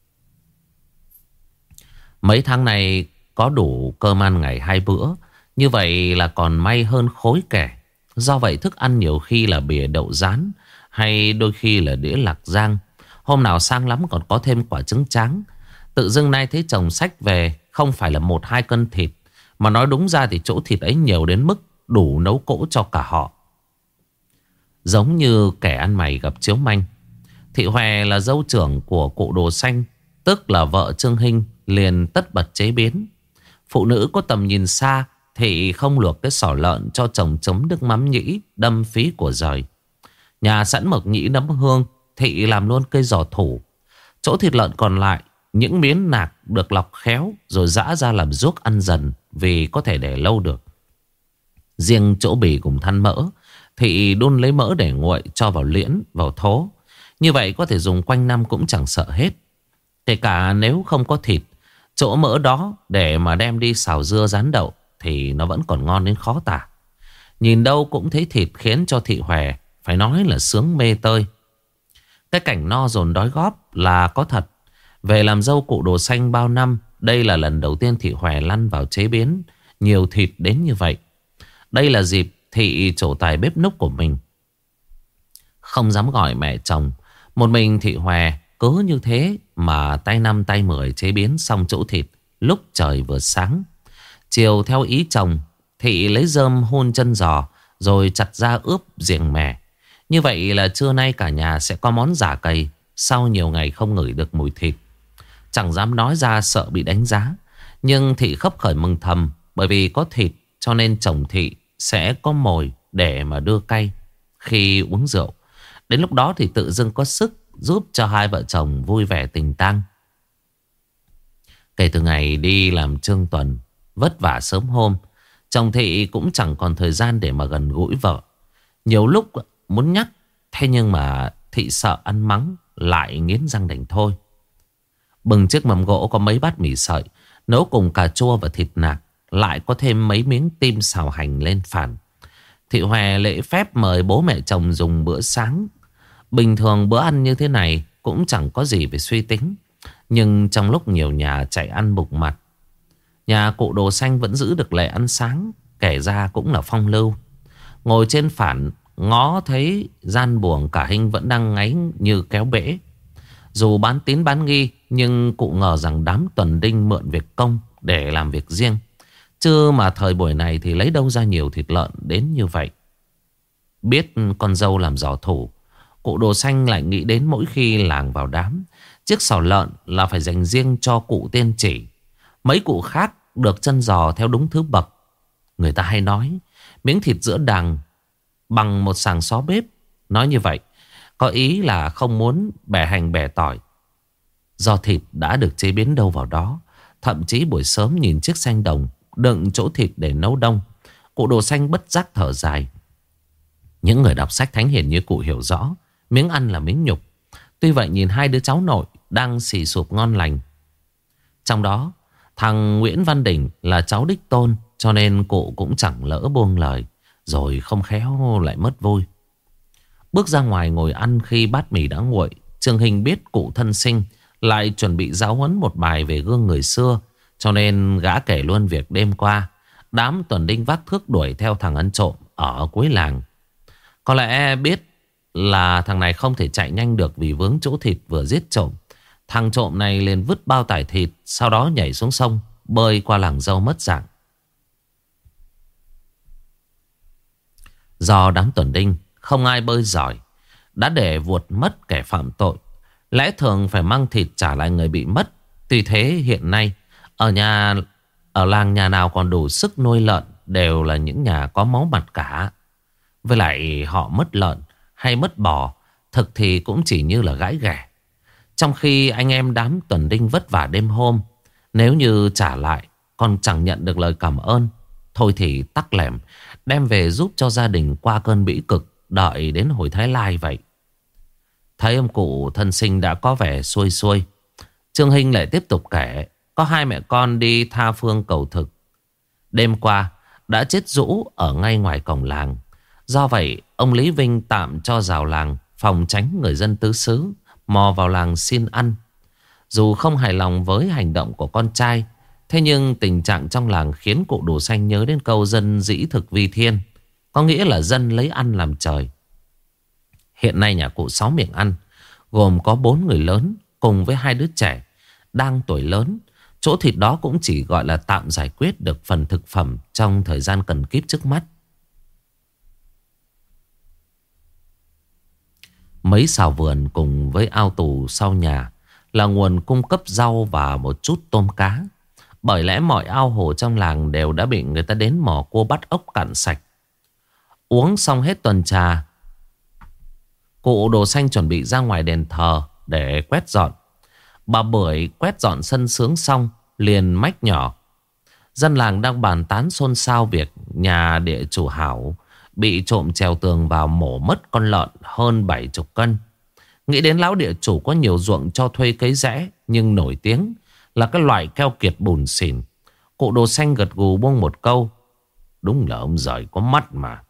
Mấy tháng này có đủ cơm ăn ngày 2 bữa. Như vậy là còn may hơn khối kẻ. Do vậy thức ăn nhiều khi là bìa đậu rán, hay đôi khi là đĩa lạc rang. Hôm nào sang lắm còn có thêm quả trứng tráng. Tự dưng nay thấy chồng xách về không phải là 1-2 cân thịt, mà nói đúng ra thì chỗ thịt ấy nhiều đến mức đủ nấu cỗ cho cả họ. Giống như kẻ ăn mày gặp chiếu manh. Thị Hòe là dâu trưởng của cụ Đồ Xanh, tức là vợ Trương Hinh, liền tất bật chế biến. Phụ nữ có tầm nhìn xa thì không luộc cái sỏ lợn cho chồng chấm nước mắm nhĩ đâm phí của giời. Nhà sẵn mộc nhĩ nấm hương, thị làm luôn cây giò thủ. Chỗ thịt lợn còn lại, những miếng nạc được lọc khéo rồi giã ra làm ruốc ăn dần, vì có thể để lâu được. Riêng chỗ bì cùng than mỡ, thị đun lấy mỡ để nguội cho vào liễn, vào thố. Như vậy có thể dùng quanh năm cũng chẳng sợ hết. Kể cả nếu không có thịt, chỗ mỡ đó để mà đem đi xào dưa rán đậu thì nó vẫn còn ngon đến khó tả. Nhìn đâu cũng thấy thịt khiến cho thị Hòe phải nói là sướng mê tơi. Cái cảnh no dồn đói góp là có thật. Về làm dâu cụ Đồ Xanh bao năm, đây là lần đầu tiên thị Hòe lăn vào chế biến nhiều thịt đến như vậy. Đây là dịp thị trổ tài bếp núc của mình. Không dám gọi mẹ chồng, một mình thị Hòe cứ như thế mà tay 5 tay 10 chế biến xong chỗ thịt lúc trời vừa sáng. Chiều theo ý chồng, thị lấy rơm hun chân giò rồi chặt ra ướp riềng mè. Như vậy là trưa nay cả nhà sẽ có món giả cầy sau nhiều ngày không ngửi được mùi thịt. Chẳng dám nói ra sợ bị đánh giá, nhưng thị khấp khởi mừng thầm, bởi vì có thịt cho nên chồng thị sẽ có mồi để mà đưa cay khi uống rượu. Đến lúc đó thì tự dưng có sức giúp cho hai vợ chồng vui vẻ tình tang. Kể từ ngày đi làm trương tuần vất vả sớm hôm, chồng thị cũng chẳng còn thời gian để mà gần gũi vợ. Nhiều lúc muốn nhắc Thế nhưng mà thị sợ ăn mắng, lại nghiến răng đành thôi. Bừng chiếc mâm gỗ có mấy bát mì sợi, nấu cùng cà chua và thịt nạc, lại có thêm mấy miếng tim xào hành lên phản. Thị Hòe lễ phép mời bố mẹ chồng dùng bữa sáng. Bình thường bữa ăn như thế này cũng chẳng có gì phải suy tính, nhưng trong lúc nhiều nhà chạy ăn bục mặt, nhà cụ Đồ Xanh vẫn giữ được lệ ăn sáng, kể ra cũng là phong lưu. Ngồi trên phản, ngó thấy gian buồng cả Hinh vẫn đang ngáy như kéo bể. Dù bán tín bán nghi, nhưng cụ ngờ rằng đám tuần đinh mượn việc công để làm việc riêng. Chứ mà thời buổi này thì lấy đâu ra nhiều thịt lợn đến như vậy. Biết con dâu làm giỏ thủ, cụ Đồ Xanh lại nghĩ đến mỗi khi làng vào đám, chiếc sò lợn là phải dành riêng cho cụ Tiên Chỉ. Mấy cụ khác được chân giò theo đúng thứ bậc. Người ta hay nói miếng thịt giữa đằng bằng một sàng xó bếp. Nói như vậy có ý là không muốn bẻ hành bẻ tỏi. Do thịt đã được chế biến đâu vào đó. Thậm chí buổi sớm nhìn chiếc xanh đồng đựng chỗ thịt để nấu đông, cụ Đồ Xanh bất giác thở dài. Những người đọc sách thánh hiền như cụ hiểu rõ miếng ăn là miếng nhục. Tuy vậy nhìn hai đứa cháu nội đang xì sụp ngon lành, trong đó thằng Nguyễn Văn Đỉnh là cháu đích tôn, cho nên cụ cũng chẳng lỡ buông lời, rồi không khéo lại mất vui. Bước ra ngoài ngồi ăn khi bát mì đã nguội, Trương Hinh biết cụ thân sinh lại chuẩn bị giáo huấn một bài về gương người xưa, cho nên gã kể luôn việc đêm qua đám tuần đinh vác thước đuổi theo thằng ăn trộm ở cuối làng. Có lẽ biết là thằng này không thể chạy nhanh được vì vướng chỗ thịt vừa giết trộm. Thằng trộm này liền vứt bao tải thịt, sau đó nhảy xuống sông, bơi qua làng dâu mất dạng. Do đám tuần đinh không ai bơi giỏi, đã để vuột mất kẻ phạm tội, lẽ thường phải mang thịt trả lại người bị mất. Tuy thế hiện nay ở làng nhà nào còn đủ sức nuôi lợn đều là những nhà có máu mặt cả. Với lại họ mất lợn hay mất bò, thực thì cũng chỉ như là gãi ghẻ. Trong khi anh em đám tuần đinh vất vả đêm hôm, nếu như trả lại còn chẳng nhận được lời cảm ơn, thôi thì tắc lẻm đem về giúp cho gia đình qua cơn bĩ cực, đợi đến hồi Thái Lai vậy. Thấy ông cụ thân sinh đã có vẻ xuôi xuôi, Trương Hinh lại tiếp tục kể. Có hai mẹ con đi tha phương cầu thực, đêm qua đã chết rũ ở ngay ngoài cổng làng. Do vậy ông Lý Vinh tạm cho rào làng, phòng tránh người dân tứ xứ mò vào làng xin ăn. Dù không hài lòng với hành động của con trai, thế nhưng tình trạng trong làng khiến cụ Đồ Xanh nhớ đến câu dân dĩ thực vi thiên, có nghĩa là dân lấy ăn làm trời. Hiện nay nhà cụ 6 miệng ăn, gồm có 4 người lớn cùng với 2 đứa trẻ đang tuổi lớn. Chỗ thịt đó cũng chỉ gọi là tạm giải quyết được phần thực phẩm trong thời gian cần kíp trước mắt. Mấy xào vườn cùng với ao tù sau nhà là nguồn cung cấp rau và một chút tôm cá. Bởi lẽ mọi ao hồ trong làng đều đã bị người ta đến mò cua bắt ốc cạn sạch. Uống xong hết tuần trà, cụ Đồ Xanh chuẩn bị ra ngoài đền thờ để quét dọn. Bà Bưởi quét dọn sân sướng xong liền mách nhỏ. Dân làng đang bàn tán xôn xao việc nhà địa chủ Hảo bị trộm trèo tường vào mổ mất con lợn hơn 70 cân. Nghĩ đến lão địa chủ có nhiều ruộng cho thuê cấy rẽ, nhưng nổi tiếng là cái loại keo kiệt bùn xỉn. Cụ Đồ Xanh gật gù buông một câu: đúng là ông giỏi có mắt mà.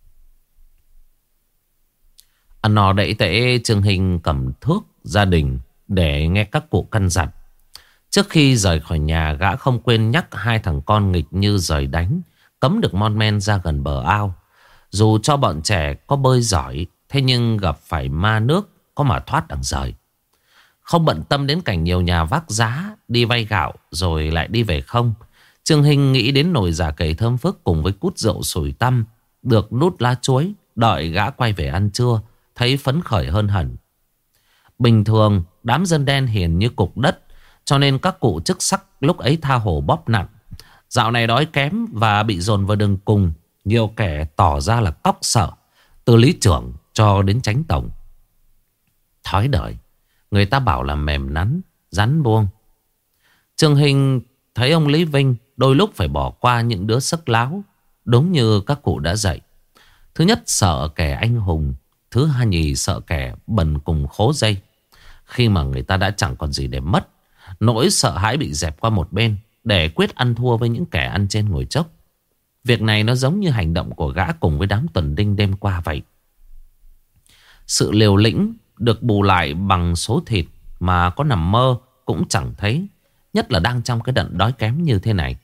Ăn no đậy tệ, Trương Hinh cầm thước gia đình để nghe các cụ căn dặn. Trước khi rời khỏi nhà, gã không quên nhắc hai thằng con nghịch như rời đánh, cấm được mon men ra gần bờ ao. Dù cho bọn trẻ có bơi giỏi, thế nhưng gặp phải ma nước có mà thoát đằng rời. Không bận tâm đến cảnh nhiều nhà vác giá đi vay gạo rồi lại đi về không, Trương Hinh nghĩ đến nồi giả cầy thơm phức cùng với cút rượu sủi tăm được nút lá chuối. Đợi gã quay về ăn trưa, thấy phấn khởi hơn hẳn. Bình thường đám dân đen hiền như cục đất, cho nên các cụ chức sắc lúc ấy tha hồ bóp nặng. Dạo này đói kém và bị dồn vào đường cùng, nhiều kẻ tỏ ra là cóc sợ, từ lý trưởng cho đến chánh tổng. Thói đời, người ta bảo là mềm nắn, rắn buông. Trương Hinh thấy ông Lý Vinh đôi lúc phải bỏ qua những đứa sức láo, đúng như các cụ đã dạy. Thứ nhất sợ kẻ anh hùng, Thứ hai nhì sợ kẻ bần cùng khố dây. Khi mà người ta đã chẳng còn gì để mất, nỗi sợ hãi bị dẹp qua một bên để quyết ăn thua với những kẻ ăn trên ngồi chốc. Việc này nó giống như hành động của gã cùng với đám tuần đinh đêm qua vậy. Sự liều lĩnh được bù lại bằng số thịt mà có nằm mơ cũng chẳng thấy. Nhất là đang trong cái đợt đói kém như thế này.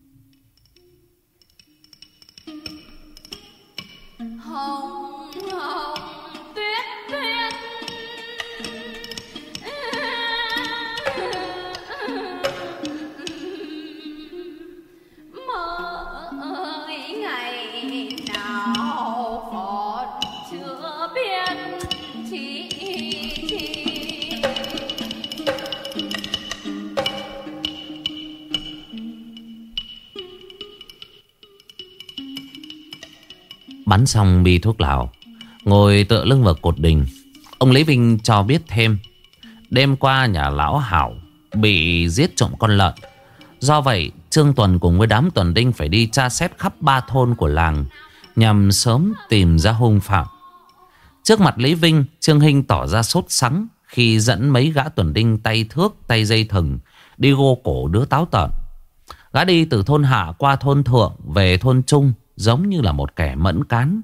Hồng hồng tuyết tuyết mơ ngày nào còn chưa biết chi. Bắn xong bi thuốc lào, ngồi tựa lưng vào cột đình, ông Lý Vinh cho biết thêm. Đêm qua nhà lão Hảo bị giết trộm con lợn. Do vậy Trương Tuần cùng với đám tuần đinh phải đi tra xét khắp 3 thôn của làng nhằm sớm tìm ra hung phạm. Trước mặt Lý Vinh, Trương Hinh tỏ ra sốt sắng khi dẫn mấy gã tuần đinh tay thước tay dây thừng đi gô cổ đứa táo tợn. Gã đi từ thôn hạ qua thôn thượng về thôn trung giống như là một kẻ mẫn cán.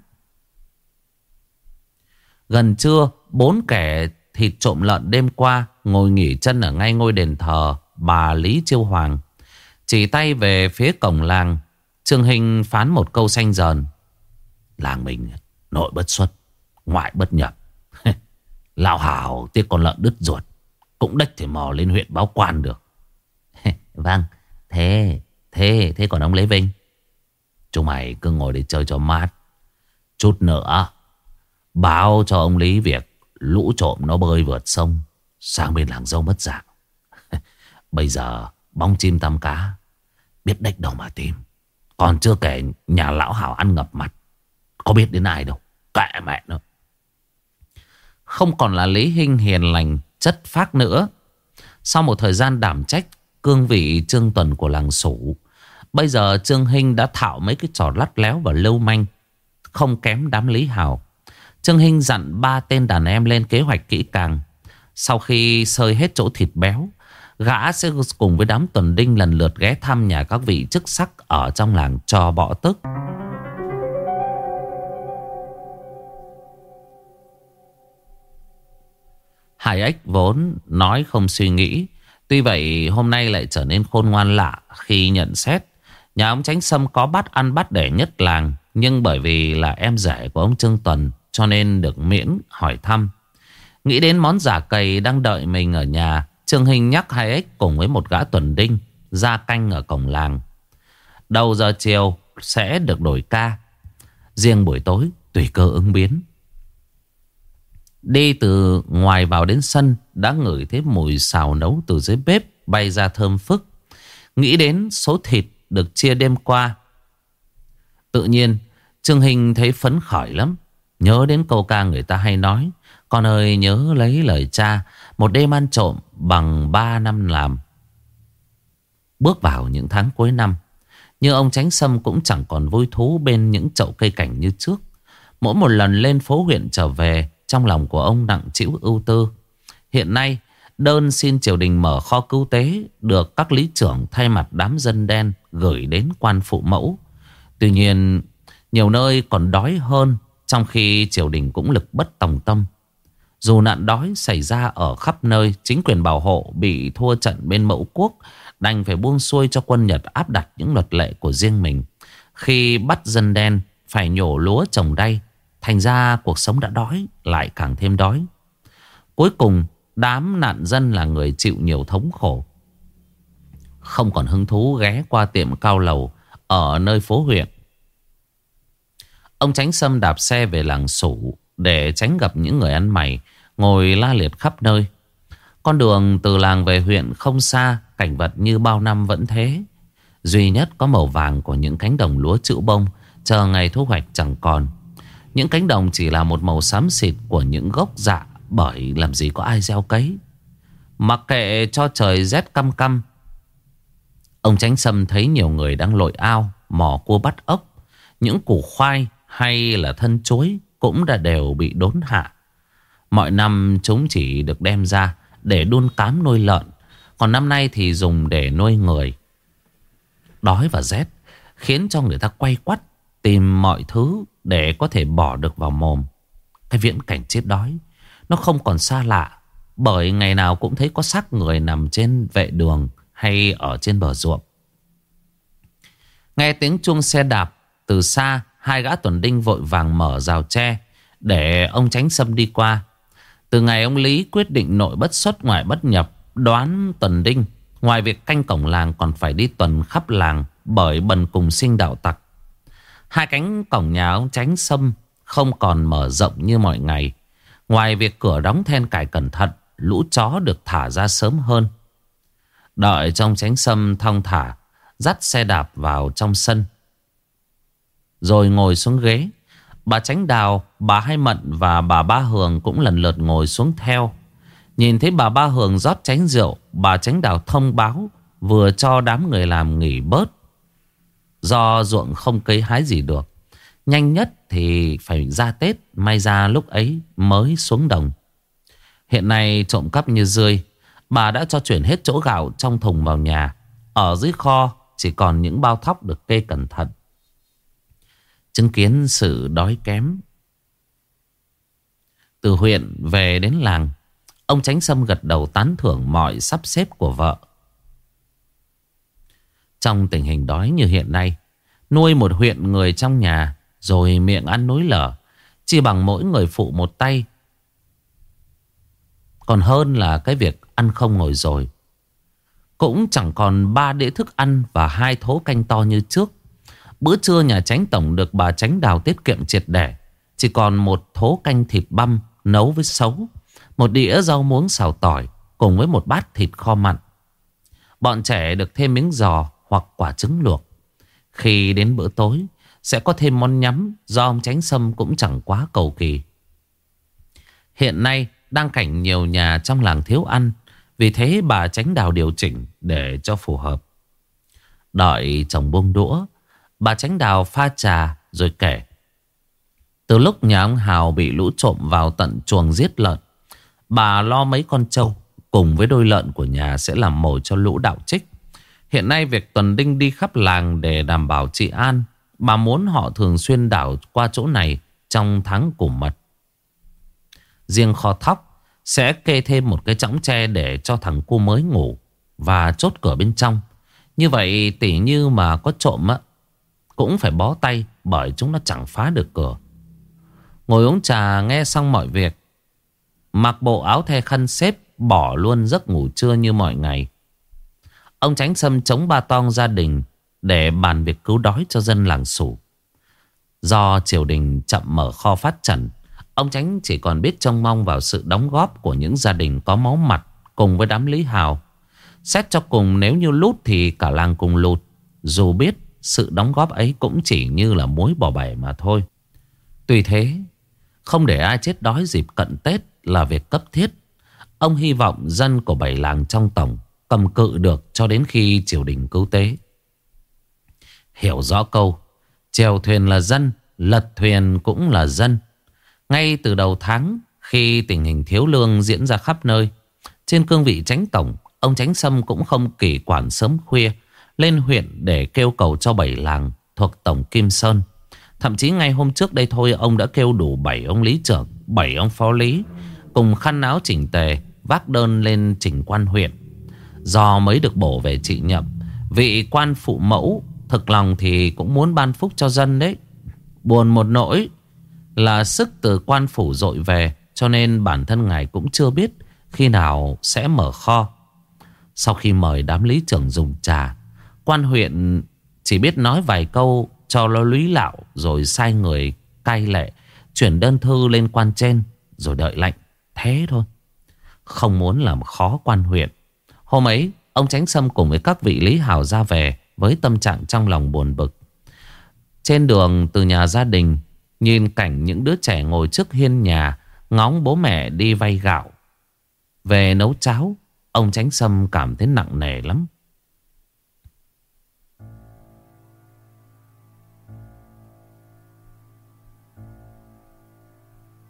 Gần trưa, 4 kẻ thịt trộm lợn đêm qua ngồi nghỉ chân ở ngay ngôi đền thờ bà Lý Chiêu Hoàng. Chỉ tay về phía cổng làng, Trương Hinh phán một câu xanh dờn. Làng mình nội bất xuất, ngoại bất nhập. Lão Hảo tiếc con lợn đứt ruột, cũng đếch thể mò lên huyện báo quan được. Vâng, thế còn ông Lê Vinh? Chúng mày cứ ngồi để chơi cho mát. Chút nữa báo cho ông Lý việc lũ trộm nó bơi vượt sông sang bên làng dâu mất dạng. Bây giờ bóng chim tăm cá biết đếch đâu mà tìm. Còn chưa kể nhà lão Hảo ăn ngập mặt, có biết đến ai đâu. Kệ mẹ nó. Không còn là Lý Hinh hiền lành chất phác nữa. Sau một thời gian đảm trách cương vị Trương Tuần của làng Sủ, bây giờ Trương Hinh đã thạo mấy cái trò lắt léo và lưu manh không kém đám Lý Hào. Trương Hinh dặn 3 tên đàn em lên kế hoạch kỹ càng. Sau khi sơi hết chỗ thịt béo, gã sẽ cùng với đám tuần đinh lần lượt ghé thăm nhà các vị chức sắc ở trong làng cho bọ tức. Hải Ếch vốn nói không suy nghĩ, tuy vậy hôm nay lại trở nên khôn ngoan lạ khi nhận xét nhà ông Chánh Sâm có bát ăn bát đẻ nhất làng, nhưng bởi vì là em rể của ông Trương Tuần cho nên được miễn hỏi thăm. Nghĩ đến món giả cầy đang đợi mình ở nhà, Trương Hinh nhắc Hải Ếch cùng với một gã tuần đinh ra canh ở cổng làng. Đầu giờ chiều sẽ được đổi ca, riêng buổi tối tùy cơ ứng biến. Đi từ ngoài vào đến sân, đã ngửi thấy mùi xào nấu từ dưới bếp bay ra thơm phức. Nghĩ đến số thịt được chia đêm qua, tự nhiên Trương Hinh thấy phấn khởi lắm. Nhớ đến câu ca người ta hay nói: con ơi nhớ lấy lời cha, một đêm ăn trộm bằng 3 năm làm. Bước vào những tháng cuối năm, nhưng ông Chánh Sâm cũng chẳng còn vui thú bên những chậu cây cảnh như trước. Mỗi một lần lên phố huyện trở về, trong lòng của ông nặng trĩu ưu tư. Hiện nay đơn xin triều đình mở kho cứu tế được các lý trưởng thay mặt đám dân đen gửi đến quan phụ mẫu. Tuy nhiên nhiều nơi còn đói hơn, trong khi triều đình cũng lực bất tòng tâm. Dù nạn đói xảy ra ở khắp nơi, chính quyền bảo hộ bị thua trận bên Mẫu Quốc đành phải buông xuôi cho quân Nhật áp đặt những luật lệ của riêng mình. Khi bắt dân đen phải nhổ lúa trồng đay, thành ra cuộc sống đã đói lại càng thêm đói. Cuối cùng đám nạn dân là người chịu nhiều thống khổ, không còn hứng thú ghé qua tiệm cao lầu ở nơi phố huyện. Ông Chánh Sâm đạp xe về làng Sủ để tránh gặp những người ăn mày ngồi la liệt khắp nơi. Con đường từ làng về huyện không xa, cảnh vật như bao năm vẫn thế. Duy nhất có màu vàng của những cánh đồng lúa chữ bông chờ ngày thu hoạch chẳng còn. Những cánh đồng chỉ là một màu xám xịt của những gốc dạ, bởi làm gì có ai gieo cấy. Mặc kệ cho trời rét căm căm, ông Chánh Sâm thấy nhiều người đang lội ao, mò cua bắt ốc, những củ khoai hay là thân chuối cũng đã đều bị đốn hạ. Mọi năm chúng chỉ được đem ra để đun cám nuôi lợn, còn năm nay thì dùng để nuôi người. Đói và rét khiến cho người ta quay quắt tìm mọi thứ để có thể bỏ được vào mồm. Cái viễn cảnh chết đói nó không còn xa lạ, bởi ngày nào cũng thấy có xác người nằm trên vệ đường hay ở trên bờ ruộng. Nghe tiếng chuông xe đạp từ xa, hai gã tuần đinh vội vàng mở rào tre để ông Chánh Sâm đi qua. Từ ngày ông Lý quyết định nội bất xuất ngoại bất nhập, đoán tuần đinh ngoài việc canh cổng làng còn phải đi tuần khắp làng, bởi bần cùng sinh đạo tặc. Hai cánh cổng nhà ông Chánh Sâm không còn mở rộng như mọi ngày. Ngoài việc cửa đóng then cài cẩn thận, lũ chó được thả ra sớm hơn. Đợi trong Chánh Sâm thong thả dắt xe đạp vào trong sân, rồi ngồi xuống ghế. Bà Chánh Đào, bà Hai Mận và bà Ba Hường cũng lần lượt ngồi xuống theo. Nhìn thấy bà Ba Hường rót chén rượu, bà Chánh Đào thông báo vừa cho đám người làm nghỉ bớt, do ruộng không cấy hái gì được. Nhanh nhất thì phải ra Tết, may ra lúc ấy mới xuống đồng. Hiện nay trộm cắp như rươi, bà đã cho chuyển hết chỗ gạo trong thùng vào nhà. Ở dưới kho chỉ còn những bao thóc được kê cẩn thận. Chứng kiến sự đói kém từ huyện về đến làng, ông Chánh Sâm gật đầu tán thưởng mọi sắp xếp của vợ. Trong tình hình đói như hiện nay, nuôi một huyện người trong nhà rồi miệng ăn núi lở, chỉ bằng mỗi người phụ một tay, còn hơn là cái việc ăn không ngồi rồi. Cũng chẳng còn 3 đĩa thức ăn và 2 thố canh to như trước. Bữa trưa nhà Chánh Tổng được bà Chánh Đào tiết kiệm triệt để, chỉ còn một thố canh thịt băm nấu với sấu, một đĩa rau muống xào tỏi cùng với một bát thịt kho mặn. Bọn trẻ được thêm miếng giò hoặc quả trứng luộc. Khi đến bữa tối sẽ có thêm món nhắm, do ông Chánh Sâm cũng chẳng quá cầu kỳ. Hiện nay đang cảnh nhiều nhà trong làng thiếu ăn, vì thế bà Chánh Đào điều chỉnh để cho phù hợp. Đợi chồng buông đũa, bà Chánh Đào pha trà rồi kể. Từ lúc nhà ông Hào bị lũ trộm vào tận chuồng giết lợn, bà lo mấy con trâu cùng với đôi lợn của nhà sẽ làm mồi cho lũ đạo trích. Hiện nay việc tuần đinh đi khắp làng để đảm bảo trị an, bà muốn họ thường xuyên đảo qua chỗ này trong tháng củ mật. Riêng kho thóc sẽ kê thêm một cái chõng tre để cho thằng cu mới ngủ và chốt cửa bên trong. Như vậy tỉ như mà có trộm cũng phải bó tay, bởi chúng nó chẳng phá được cửa. Ngồi uống trà nghe xong mọi việc, mặc bộ áo the khăn xếp, bỏ luôn giấc ngủ trưa như mọi ngày. Ông Chánh Sâm chống ba tong gia đình để bàn việc cứu đói cho dân làng Sủ. Do triều đình chậm mở kho phát trần, ông Chánh chỉ còn biết trông mong vào sự đóng góp của những gia đình có máu mặt cùng với đám Lý Hào. Xét cho cùng, nếu như lút thì cả làng cùng lụt, dù biết sự đóng góp ấy cũng chỉ như là muối bỏ bể mà thôi. Tuy thế, không để ai chết đói dịp cận Tết là việc cấp thiết. Ông hy vọng dân của 7 làng trong tổng cầm cự được cho đến khi triều đình cứu tế. Hiểu rõ câu chèo thuyền là dân, lật thuyền cũng là dân. Ngay từ đầu tháng, khi tình hình thiếu lương diễn ra khắp nơi, trên cương vị Chánh Tổng, ông Chánh Sâm cũng không kỷ quản sớm khuya lên huyện để kêu cầu cho 7 làng thuộc tổng Kim Sơn. Thậm chí ngay hôm trước đây thôi, ông đã kêu đủ 7 ông lý trưởng, 7 ông phó lý cùng khăn áo chỉnh tề vác đơn lên trình quan huyện. Do mới được bổ về trị nhậm, vị quan phụ mẫu thực lòng thì cũng muốn ban phúc cho dân đấy. Buồn một nỗi là sức từ quan phủ dội về, cho nên bản thân ngài cũng chưa biết khi nào sẽ mở kho. Sau khi mời đám lý trưởng dùng trà, quan huyện chỉ biết nói vài câu cho nó lúy lạo, rồi sai người cai lệ chuyển đơn thư lên quan trên, rồi đợi lệnh. Thế thôi, không muốn làm khó quan huyện. Hôm ấy, ông Chánh Sâm cùng với các vị Lý Hào ra về với tâm trạng trong lòng buồn bực. Trên đường từ nhà gia đình, nhìn cảnh những đứa trẻ ngồi trước hiên nhà ngóng bố mẹ đi vay gạo về nấu cháo, ông Chánh Sâm cảm thấy nặng nề lắm.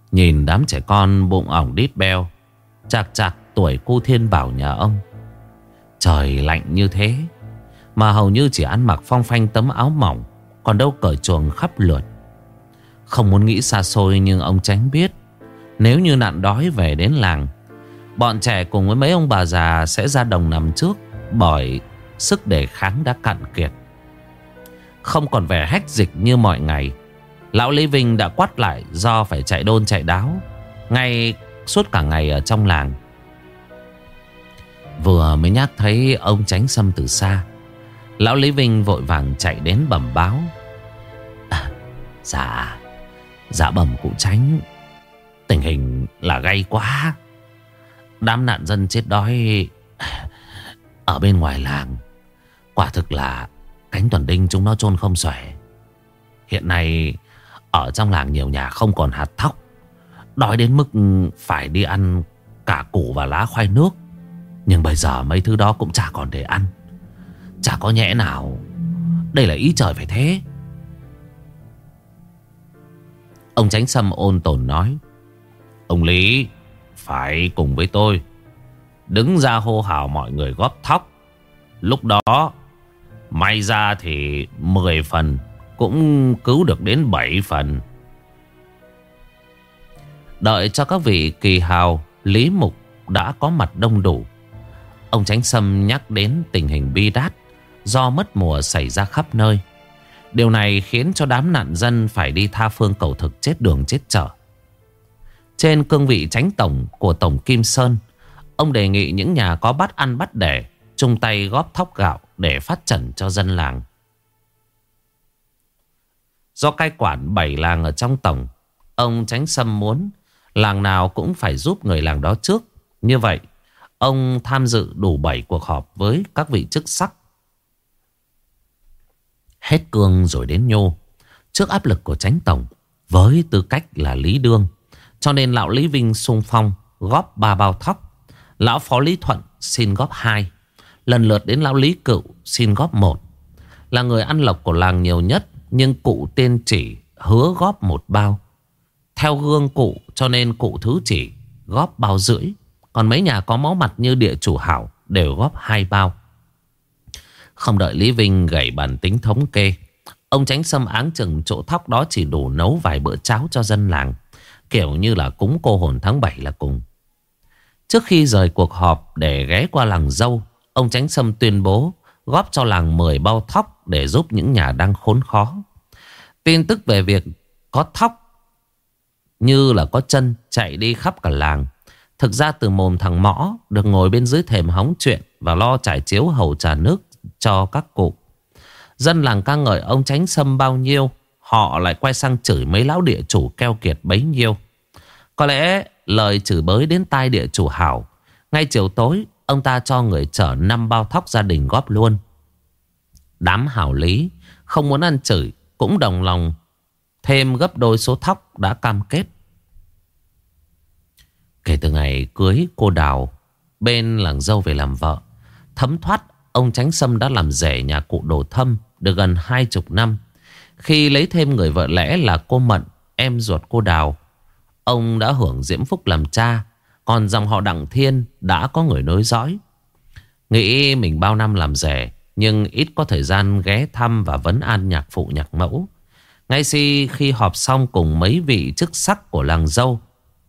Nhìn đám trẻ con bụng ỏng đít beo, chạc chạc tuổi cô Thiên Bảo nhà ông. Trời lạnh như thế mà hầu như chỉ ăn mặc phong phanh tấm áo mỏng, còn đâu cởi chuồng khắp lượt. Không muốn nghĩ xa xôi, nhưng ông Chánh biết nếu như nạn đói về đến làng, bọn trẻ cùng với mấy ông bà già sẽ ra đồng nằm trước, bởi sức đề kháng đã cạn kiệt. Không còn vẻ hách dịch như mọi ngày, lão Lý Vinh đã quát lại do phải chạy đôn chạy đáo ngay suốt cả ngày ở trong làng. Vừa mới nhắc thấy ông Chánh Sâm từ xa, lão Lý Vinh vội vàng chạy đến bẩm báo. Dạ bẩm cụ Chánh, tình hình là gay quá. Đám nạn dân chết đói ở bên ngoài làng quả thực là cánh tuần đinh chúng nó chôn không xuể. Hiện nay ở trong làng nhiều nhà không còn hạt thóc, đói đến mức phải đi ăn cả củ và lá khoai nước. Nhưng bây giờ mấy thứ đó cũng chả còn để ăn. Chả có nhẽ nào đây là ý trời phải thế. Ông Chánh Sâm ôn tồn nói. Ông Lý phải cùng với tôi đứng ra hô hào mọi người góp thóc. Lúc đó may ra thì 10 phần cũng cứu được đến 7 phần. Đợi cho các vị kỳ hào lý mục đã có mặt đông đủ, ông Chánh Sâm nhắc đến tình hình bi đát do mất mùa xảy ra khắp nơi. Điều này khiến cho đám nạn dân phải đi tha phương cầu thực, chết đường chết chợ. Trên cương vị Chánh Tổng của Tổng Kim Sơn, ông đề nghị những nhà có bát ăn bát để chung tay góp thóc gạo để phát trần cho dân làng. Do cai quản 7 làng ở trong tổng, ông Chánh Sâm muốn làng nào cũng phải giúp người làng đó trước. Như vậy, ông tham dự đủ 7 cuộc họp với các vị chức sắc. Hết cương rồi đến nhô. Trước áp lực của Chánh Tổng với tư cách là Lý Đương, cho nên lão Lý Vinh xung phong góp 3 bao thóc. Lão Phó Lý Thuận xin góp 2. Lần lượt đến lão Lý Cựu xin góp 1. Là người ăn lộc của làng nhiều nhất, nhưng cụ tiên chỉ hứa góp 1 bao. Theo gương cụ cho nên cụ thứ chỉ góp bao rưỡi. Còn mấy nhà có máu mặt như địa chủ Hảo đều góp 2 bao. Không đợi Lý Vinh gảy bàn tính thống kê, ông Chánh Sâm áng chừng chỗ thóc đó chỉ đủ nấu vài bữa cháo cho dân làng, kiểu như là cúng cô hồn tháng 7 là cùng. Trước khi rời cuộc họp để ghé qua làng Dâu, ông Chánh Sâm tuyên bố góp cho làng 10 bao thóc để giúp những nhà đang khốn khó. Tin tức về việc có thóc như là có chân chạy đi khắp cả làng. Thực ra từ mồm thằng Mõ được ngồi bên dưới thềm hóng chuyện và lo trải chiếu hầu trà nước cho các cụ. Dân làng ca ngợi ông Chánh Sâm bao nhiêu, họ lại quay sang chửi mấy lão địa chủ keo kiệt bấy nhiêu. Có lẽ lời chửi bới đến tai địa chủ Hảo. Ngay chiều tối, ông ta cho người chở 5 bao thóc gia đình góp luôn. Đám Hảo Lý không muốn ăn chửi cũng đồng lòng thêm gấp đôi số thóc đã cam kết. Kể từ ngày cưới cô Đào bên làng Dâu về làm vợ, thấm thoát ông Chánh Sâm đã làm rể nhà cụ Đồ Thâm được gần 20 năm. Khi lấy thêm người vợ lẽ là cô Mận, em ruột cô Đào, ông đã hưởng diễm phúc làm cha. Còn dòng họ Đặng Thiên đã có người nối dõi. Nghĩ mình bao năm làm rể nhưng ít có thời gian ghé thăm và vấn an nhạc phụ nhạc mẫu. Ngay khi họp xong cùng mấy vị chức sắc của làng Dâu,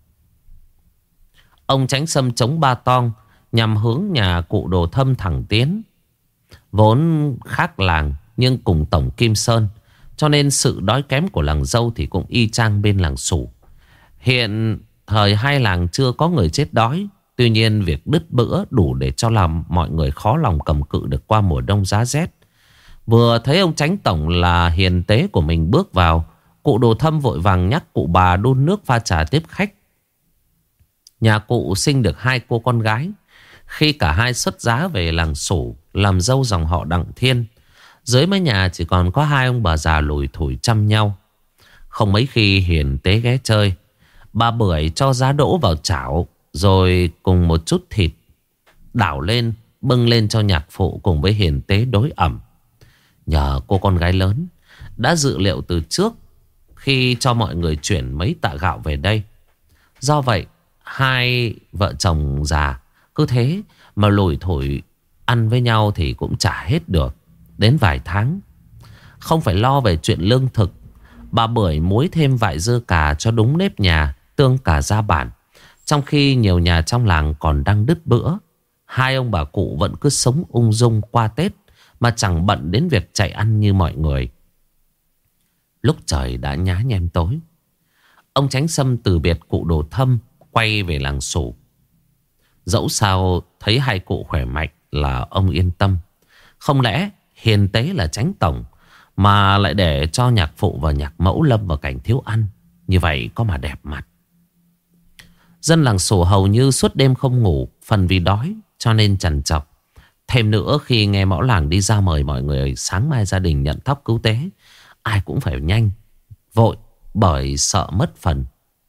ông Chánh Sâm chống ba tong nhằm hướng nhà cụ Đồ Thâm thẳng tiến. Vốn khác làng nhưng cùng tổng Kim Sơn, cho nên sự đói kém của làng Dâu thì cũng y chang bên làng Sủ. Hiện thời hai làng chưa có người chết đói. Tuy nhiên việc đứt bữa đủ để cho làm mọi người khó lòng cầm cự được qua mùa đông giá rét. Vừa thấy ông Chánh Tổng là hiền tế của mình bước vào, cụ Đồ Thâm vội vàng nhắc cụ bà đun nước pha trà tiếp khách. Nhà cụ sinh được 2 cô con gái. Khi cả hai xuất giá về làng Sủ làm dâu dòng họ Đặng Thiên, dưới mái nhà chỉ còn có 2 ông bà già lùi thủi chăm nhau. Không mấy khi hiền tế ghé chơi, bà Bưởi cho giá đỗ vào chảo, rồi cùng một chút thịt đảo lên bưng lên cho nhạc phụ cùng với hiền tế đối ẩm. Nhờ cô con gái lớn đã dự liệu từ trước khi cho mọi người chuyển mấy tạ gạo về đây. Do vậy hai vợ chồng già cứ thế mà lủi thủi ăn với nhau thì cũng chả hết được. Đến vài tháng, không phải lo về chuyện lương thực, bà Bưởi muối thêm vại dưa cà cho đúng nếp nhà, tương cà ra bản. Trong khi nhiều nhà trong làng còn đang đứt bữa, hai ông bà cụ vẫn cứ sống ung dung qua Tết mà chẳng bận đến việc chạy ăn như mọi người. Lúc trời đã nhá nhem tối, ông Chánh Sâm từ biệt cụ Đồ Thâm, quay về làng Sủ. Dẫu sao thấy hai cụ khỏe mạnh là ông yên tâm. Không lẽ hiền tế là Chánh tổng mà lại để cho nhạc phụ và nhạc mẫu lâm vào cảnh thiếu ăn? Như vậy có mà đẹp mặt. Dân làng Sủ hầu như suốt đêm không ngủ, phần vì đói cho nên trằn trọc. Thêm nữa, khi nghe mẫu làng đi ra mời mọi người sáng mai gia đình nhận thóc cứu tế, ai cũng phải nhanh vội bởi sợ mất phần.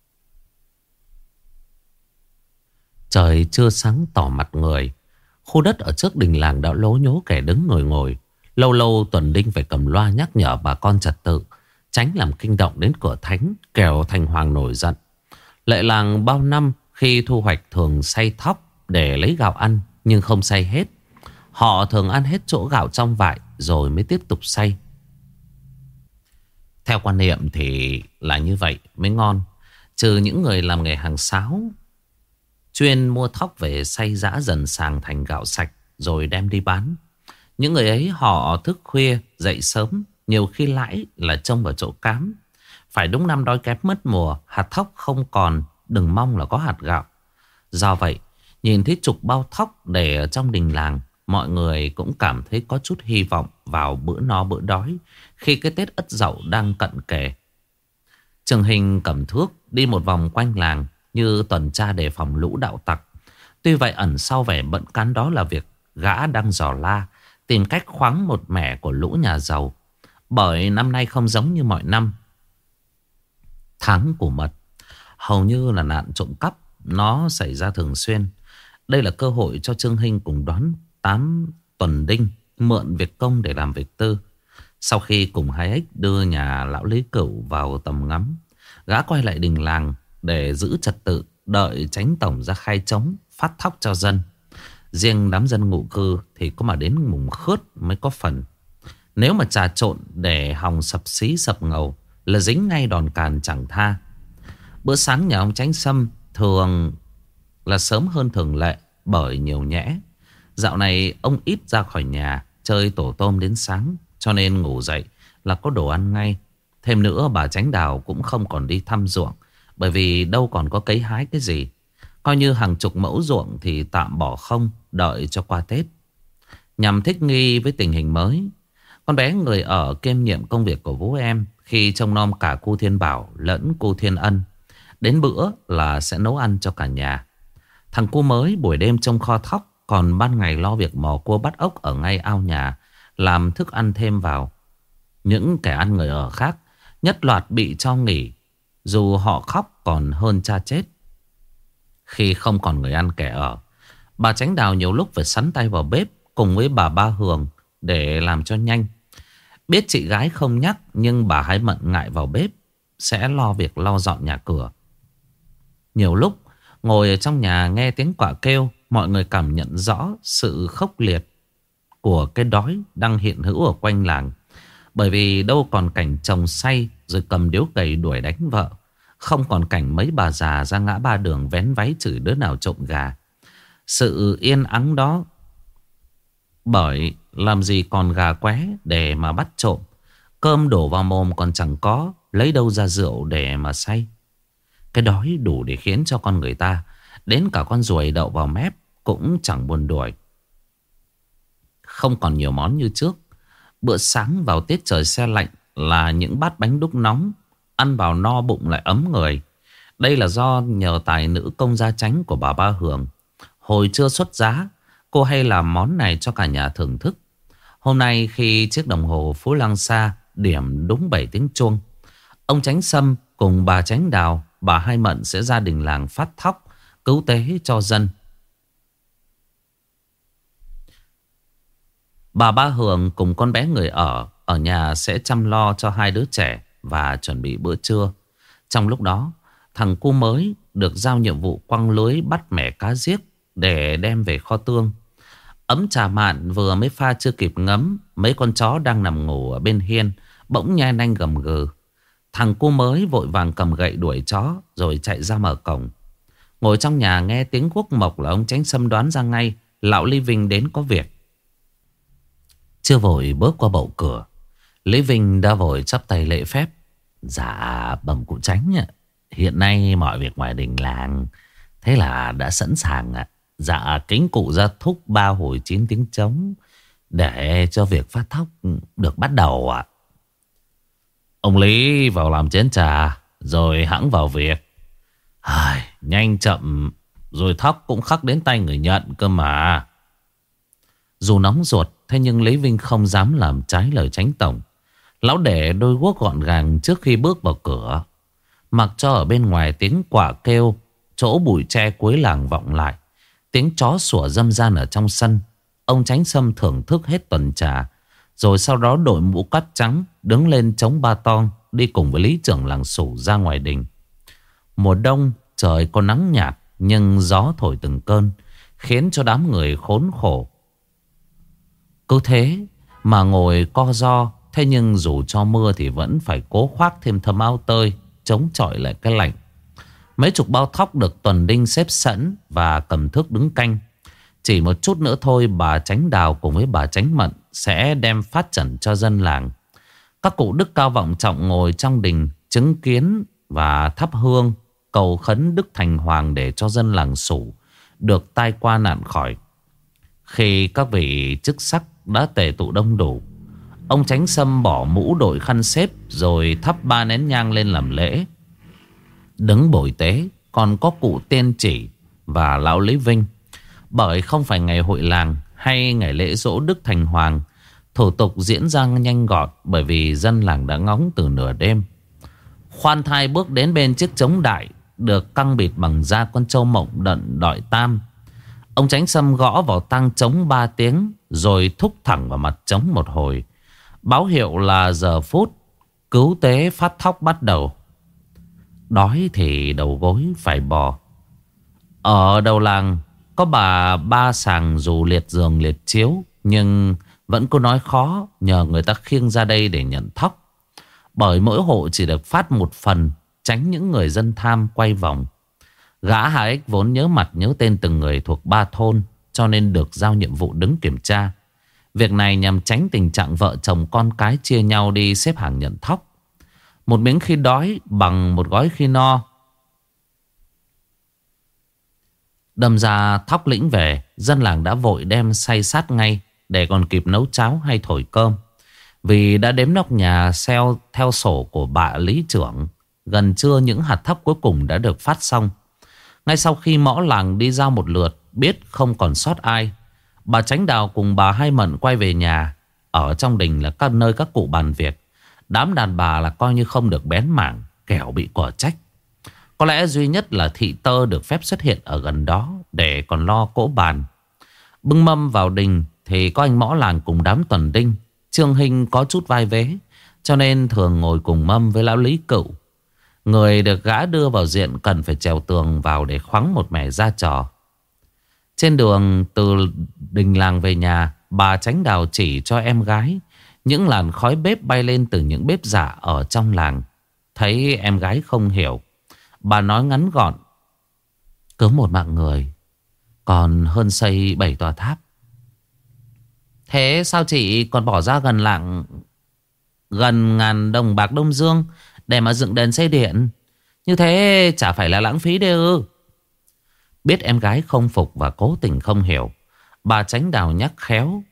Trời chưa sáng tỏ mặt người, khu đất ở trước đình làng đã lố nhố kẻ đứng ngồi ngồi. Lâu lâu Tuần Đinh phải cầm loa nhắc nhở bà con trật tự, tránh làm kinh động đến cửa thánh, kẻo thành hoàng nổi giận. Lệ làng bao năm khi thu hoạch thường xay thóc để lấy gạo ăn, nhưng không xay hết. Họ thường ăn hết chỗ gạo trong vại rồi mới tiếp tục xay. Theo quan niệm thì là như vậy mới ngon. Trừ những người làm nghề hàng sáo, chuyên mua thóc về xay giã dần sàng thành gạo sạch rồi đem đi bán. Những người ấy họ thức khuya dậy sớm, nhiều khi lãi là trông vào chỗ cám. Phải đúng năm đói kém mất mùa, hạt thóc không còn, đừng mong là có hạt gạo. Do vậy, nhìn thấy chục bao thóc để ở trong đình làng, mọi người cũng cảm thấy có chút hy vọng vào bữa no bữa đói khi cái Tết Ất Dậu đang cận kề. Trường Hình cầm thước đi một vòng quanh làng như tuần tra đề phòng lũ đạo tặc. Tuy vậy ẩn sau vẻ bận cán đó là việc gã đang dò la, tìm cách khoáng một mẻ của lũ nhà giàu. Bởi năm nay không giống như mọi năm, tháng của mật hầu như là nạn trộm cắp nó xảy ra thường xuyên. Đây là cơ hội cho Trương Hinh cùng đón 8 Tuần Đinh mượn việc công để làm việc tư. Sau khi cùng hai ếch đưa nhà lão Lý Cửu vào tầm ngắm, gã quay lại đình làng để giữ trật tự, đợi Chánh tổng ra khai trống phát thóc cho dân. Riêng đám dân ngụ cư thì có mà đến mùng khướt mới có phần. Nếu mà trà trộn để hòng sập xí sập ngầu là dính ngay đòn càn chẳng tha. Bữa sáng nhà ông Chánh Sâm thường là sớm hơn thường lệ bởi nhiều nhẽ. Dạo này ông ít ra khỏi nhà chơi tổ tôm đến sáng, cho nên ngủ dậy là có đồ ăn ngay. Thêm nữa bà Chánh Đào cũng không còn đi thăm ruộng, bởi vì đâu còn có cấy hái cái gì. Coi như hàng chục mẫu ruộng thì tạm bỏ không, đợi cho qua Tết. Nhằm thích nghi với tình hình mới, con bé người ở kiêm nhiệm công việc của Vũ Em khi trông nom cả cu Thiên Bảo lẫn cu Thiên Ân. Đến bữa là sẽ nấu ăn cho cả nhà. Thằng cu mới buổi đêm trông kho thóc, còn ban ngày lo việc mò cua bắt ốc ở ngay ao nhà, làm thức ăn thêm vào. Những kẻ ăn người ở khác nhất loạt bị cho nghỉ, dù họ khóc còn hơn cha chết. Khi không còn người ăn kẻ ở, bà Chánh Đào nhiều lúc phải sắn tay vào bếp cùng với bà Ba Hường để làm cho nhanh. Biết chị gái không nhắc, nhưng bà Hai Mận ngại vào bếp, sẽ lo việc lau dọn nhà cửa. Nhiều lúc ngồi ở trong nhà nghe tiếng quạ kêu, mọi người cảm nhận rõ sự khốc liệt của cái đói đang hiện hữu ở quanh làng. Bởi vì đâu còn cảnh chồng say rồi cầm điếu cày đuổi đánh vợ, không còn cảnh mấy bà già ra ngã ba đường vén váy chửi đứa nào trộm gà. Sự yên ắng đó, bởi làm gì còn gà qué để mà bắt trộm. Cơm đổ vào mồm còn chẳng có, lấy đâu ra rượu để mà say. Cái đói đủ để khiến cho con người ta đến cả con ruồi đậu vào mép cũng chẳng buồn đuổi. Không còn nhiều món như trước. Bữa sáng vào tiết trời se lạnh là những bát bánh đúc nóng, ăn vào no bụng lại ấm người. Đây là do nhờ tài nữ công gia Chánh của bà Ba Hường. Hồi chưa xuất giá, cô hay làm món này cho cả nhà thưởng thức. Hôm nay khi chiếc đồng hồ Phú Lăng Sa điểm đúng 7 tiếng chuông, ông Chánh Sâm cùng bà Chánh Đào, bà Hai Mận sẽ ra đình làng phát thóc cứu tế cho dân. Bà Ba Hường cùng con bé người ở nhà sẽ chăm lo cho hai đứa trẻ và chuẩn bị bữa trưa. Trong lúc đó, thằng cu mới được giao nhiệm vụ quăng lưới bắt mẻ cá giết để đem về kho tương. Ấm trà mạn vừa mới pha chưa kịp ngấm, mấy con chó đang nằm ngủ ở bên hiên bỗng nhe nanh gầm gừ. Thằng cu mới vội vàng cầm gậy đuổi chó rồi chạy ra mở cổng. Ngồi trong nhà nghe tiếng guốc mộc là ông Chánh Sâm đoán ra ngay lão Lý Vinh đến có việc. Chưa vội bước qua bậu cửa, Lý Vinh đã vội chắp tay lễ phép. Dạ bẩm cụ Chánh ạ, hiện nay mọi việc ngoài đình làng thế là đã sẵn sàng ạ. Dạ kính cụ ra thúc 3 hồi 9 tiếng trống để cho việc phát thóc được bắt đầu ạ. Ông Lý vào làm chén trà rồi hẵng vào việc. Nhanh chậm rồi thóc cũng khắc đến tay người nhận cơ mà. Dù nóng ruột, thế nhưng Lý Vinh không dám làm trái lời Chánh tổng. Lão để đôi guốc gọn gàng trước khi bước vào cửa, mặc cho ở bên ngoài tiếng quạ kêu chỗ bụi tre cuối làng vọng lại, tiếng chó sủa râm ran ở trong sân. Ông Chánh Sâm thưởng thức hết tuần trà, rồi sau đó đội mũ cắt trắng, đứng lên chống ba tong, đi cùng với lý trưởng làng Sủ ra ngoài đình. Mùa đông trời có nắng nhạt, nhưng gió thổi từng cơn, khiến cho đám người khốn khổ. Cứ thế mà ngồi co ro. Thế nhưng dù cho mưa thì vẫn phải cố khoác thêm thấm áo tơi, chống chọi lại cái lạnh. Mấy chục bao thóc được tuần đinh xếp sẵn và cầm thước đứng canh. Chỉ một chút nữa thôi bà Chánh Đào cùng với bà Chánh Mận sẽ đem phát trần cho dân làng. Các cụ đức cao vọng trọng ngồi trong đình chứng kiến và thắp hương cầu khấn Đức Thành Hoàng để cho dân làng Sủ được tai qua nạn khỏi. Khi các vị chức sắc đã tề tụ đông đủ, ông Chánh Sâm bỏ mũ đội khăn xếp rồi thắp 3 nén nhang lên làm lễ. Đứng bồi tế còn có cụ Tiên Chỉ và lão Lý Vinh. Bởi không phải ngày hội làng hay ngày lễ dỗ Đức Thành Hoàng, thủ tục diễn ra nhanh gọn bởi vì dân làng đã ngóng từ nửa đêm. Khoan thai bước đến bên chiếc trống đại được căng bịt bằng da con trâu mộng đận đọi tam. Ông Chánh Sâm gõ vào tang trống 3 tiếng rồi thúc thẳng vào mặt trống một hồi, báo hiệu là giờ phút cứu tế phát thóc bắt đầu. Đói thì đầu gối phải bò. Ở đầu làng có bà ba sàng dù liệt giường liệt chiếu, nhưng vẫn cứ nói khó nhờ người ta khiêng ra đây để nhận thóc. Bởi mỗi hộ chỉ được phát một phần, tránh những người dân tham quay vòng. Gã Hà Ích vốn nhớ mặt nhớ tên từng người thuộc 3 thôn, cho nên được giao nhiệm vụ đứng kiểm tra. Việc này nhằm tránh tình trạng vợ chồng con cái chia nhau đi xếp hàng nhận thóc. Một miếng khi đói bằng một gói khi no. Đâm ra thóc lĩnh về, dân làng đã vội đem xay sát ngay để còn kịp nấu cháo hay thổi cơm. Vì đã đếm nóc nhà theo sổ của bà lý trưởng, gần trưa những hạt thóc cuối cùng đã được phát xong. Ngay sau khi mõ làng đi giao một lượt, biết không còn sót ai, bà Chánh Đào cùng bà Hai Mận quay về nhà. Ở trong đình là các nơi các cụ bàn việc. Đám đàn bà là coi như không được bén mảng, kẻo bị quả trách. Có lẽ duy nhất là thị tơ được phép xuất hiện ở gần đó để còn lo cỗ bàn. Bưng mâm vào đình thì có anh mõ làng cùng đám tuần đinh. Trương Hinh có chút vai vế, cho nên thường ngồi cùng mâm với lão Lý Cựu. Người được gã đưa vào diện cần phải trèo tường vào để khoáng một mẻ ra trò. Trên đường từ đình làng về nhà, bà Chánh Đào chỉ cho em gái những làn khói bếp bay lên từ những bếp giả ở trong làng. Thấy em gái không hiểu, bà nói ngắn gọn: cứu một mạng người còn hơn xây 7 tòa tháp. Thế sao chị còn bỏ ra gần ngàn đồng bạc Đông Dương để mà dựng đèn xây điện? Như thế chả phải là lãng phí đấy ư? Biết em gái không phục và cố tình không hiểu, bà Chánh Đào nhắc khéo: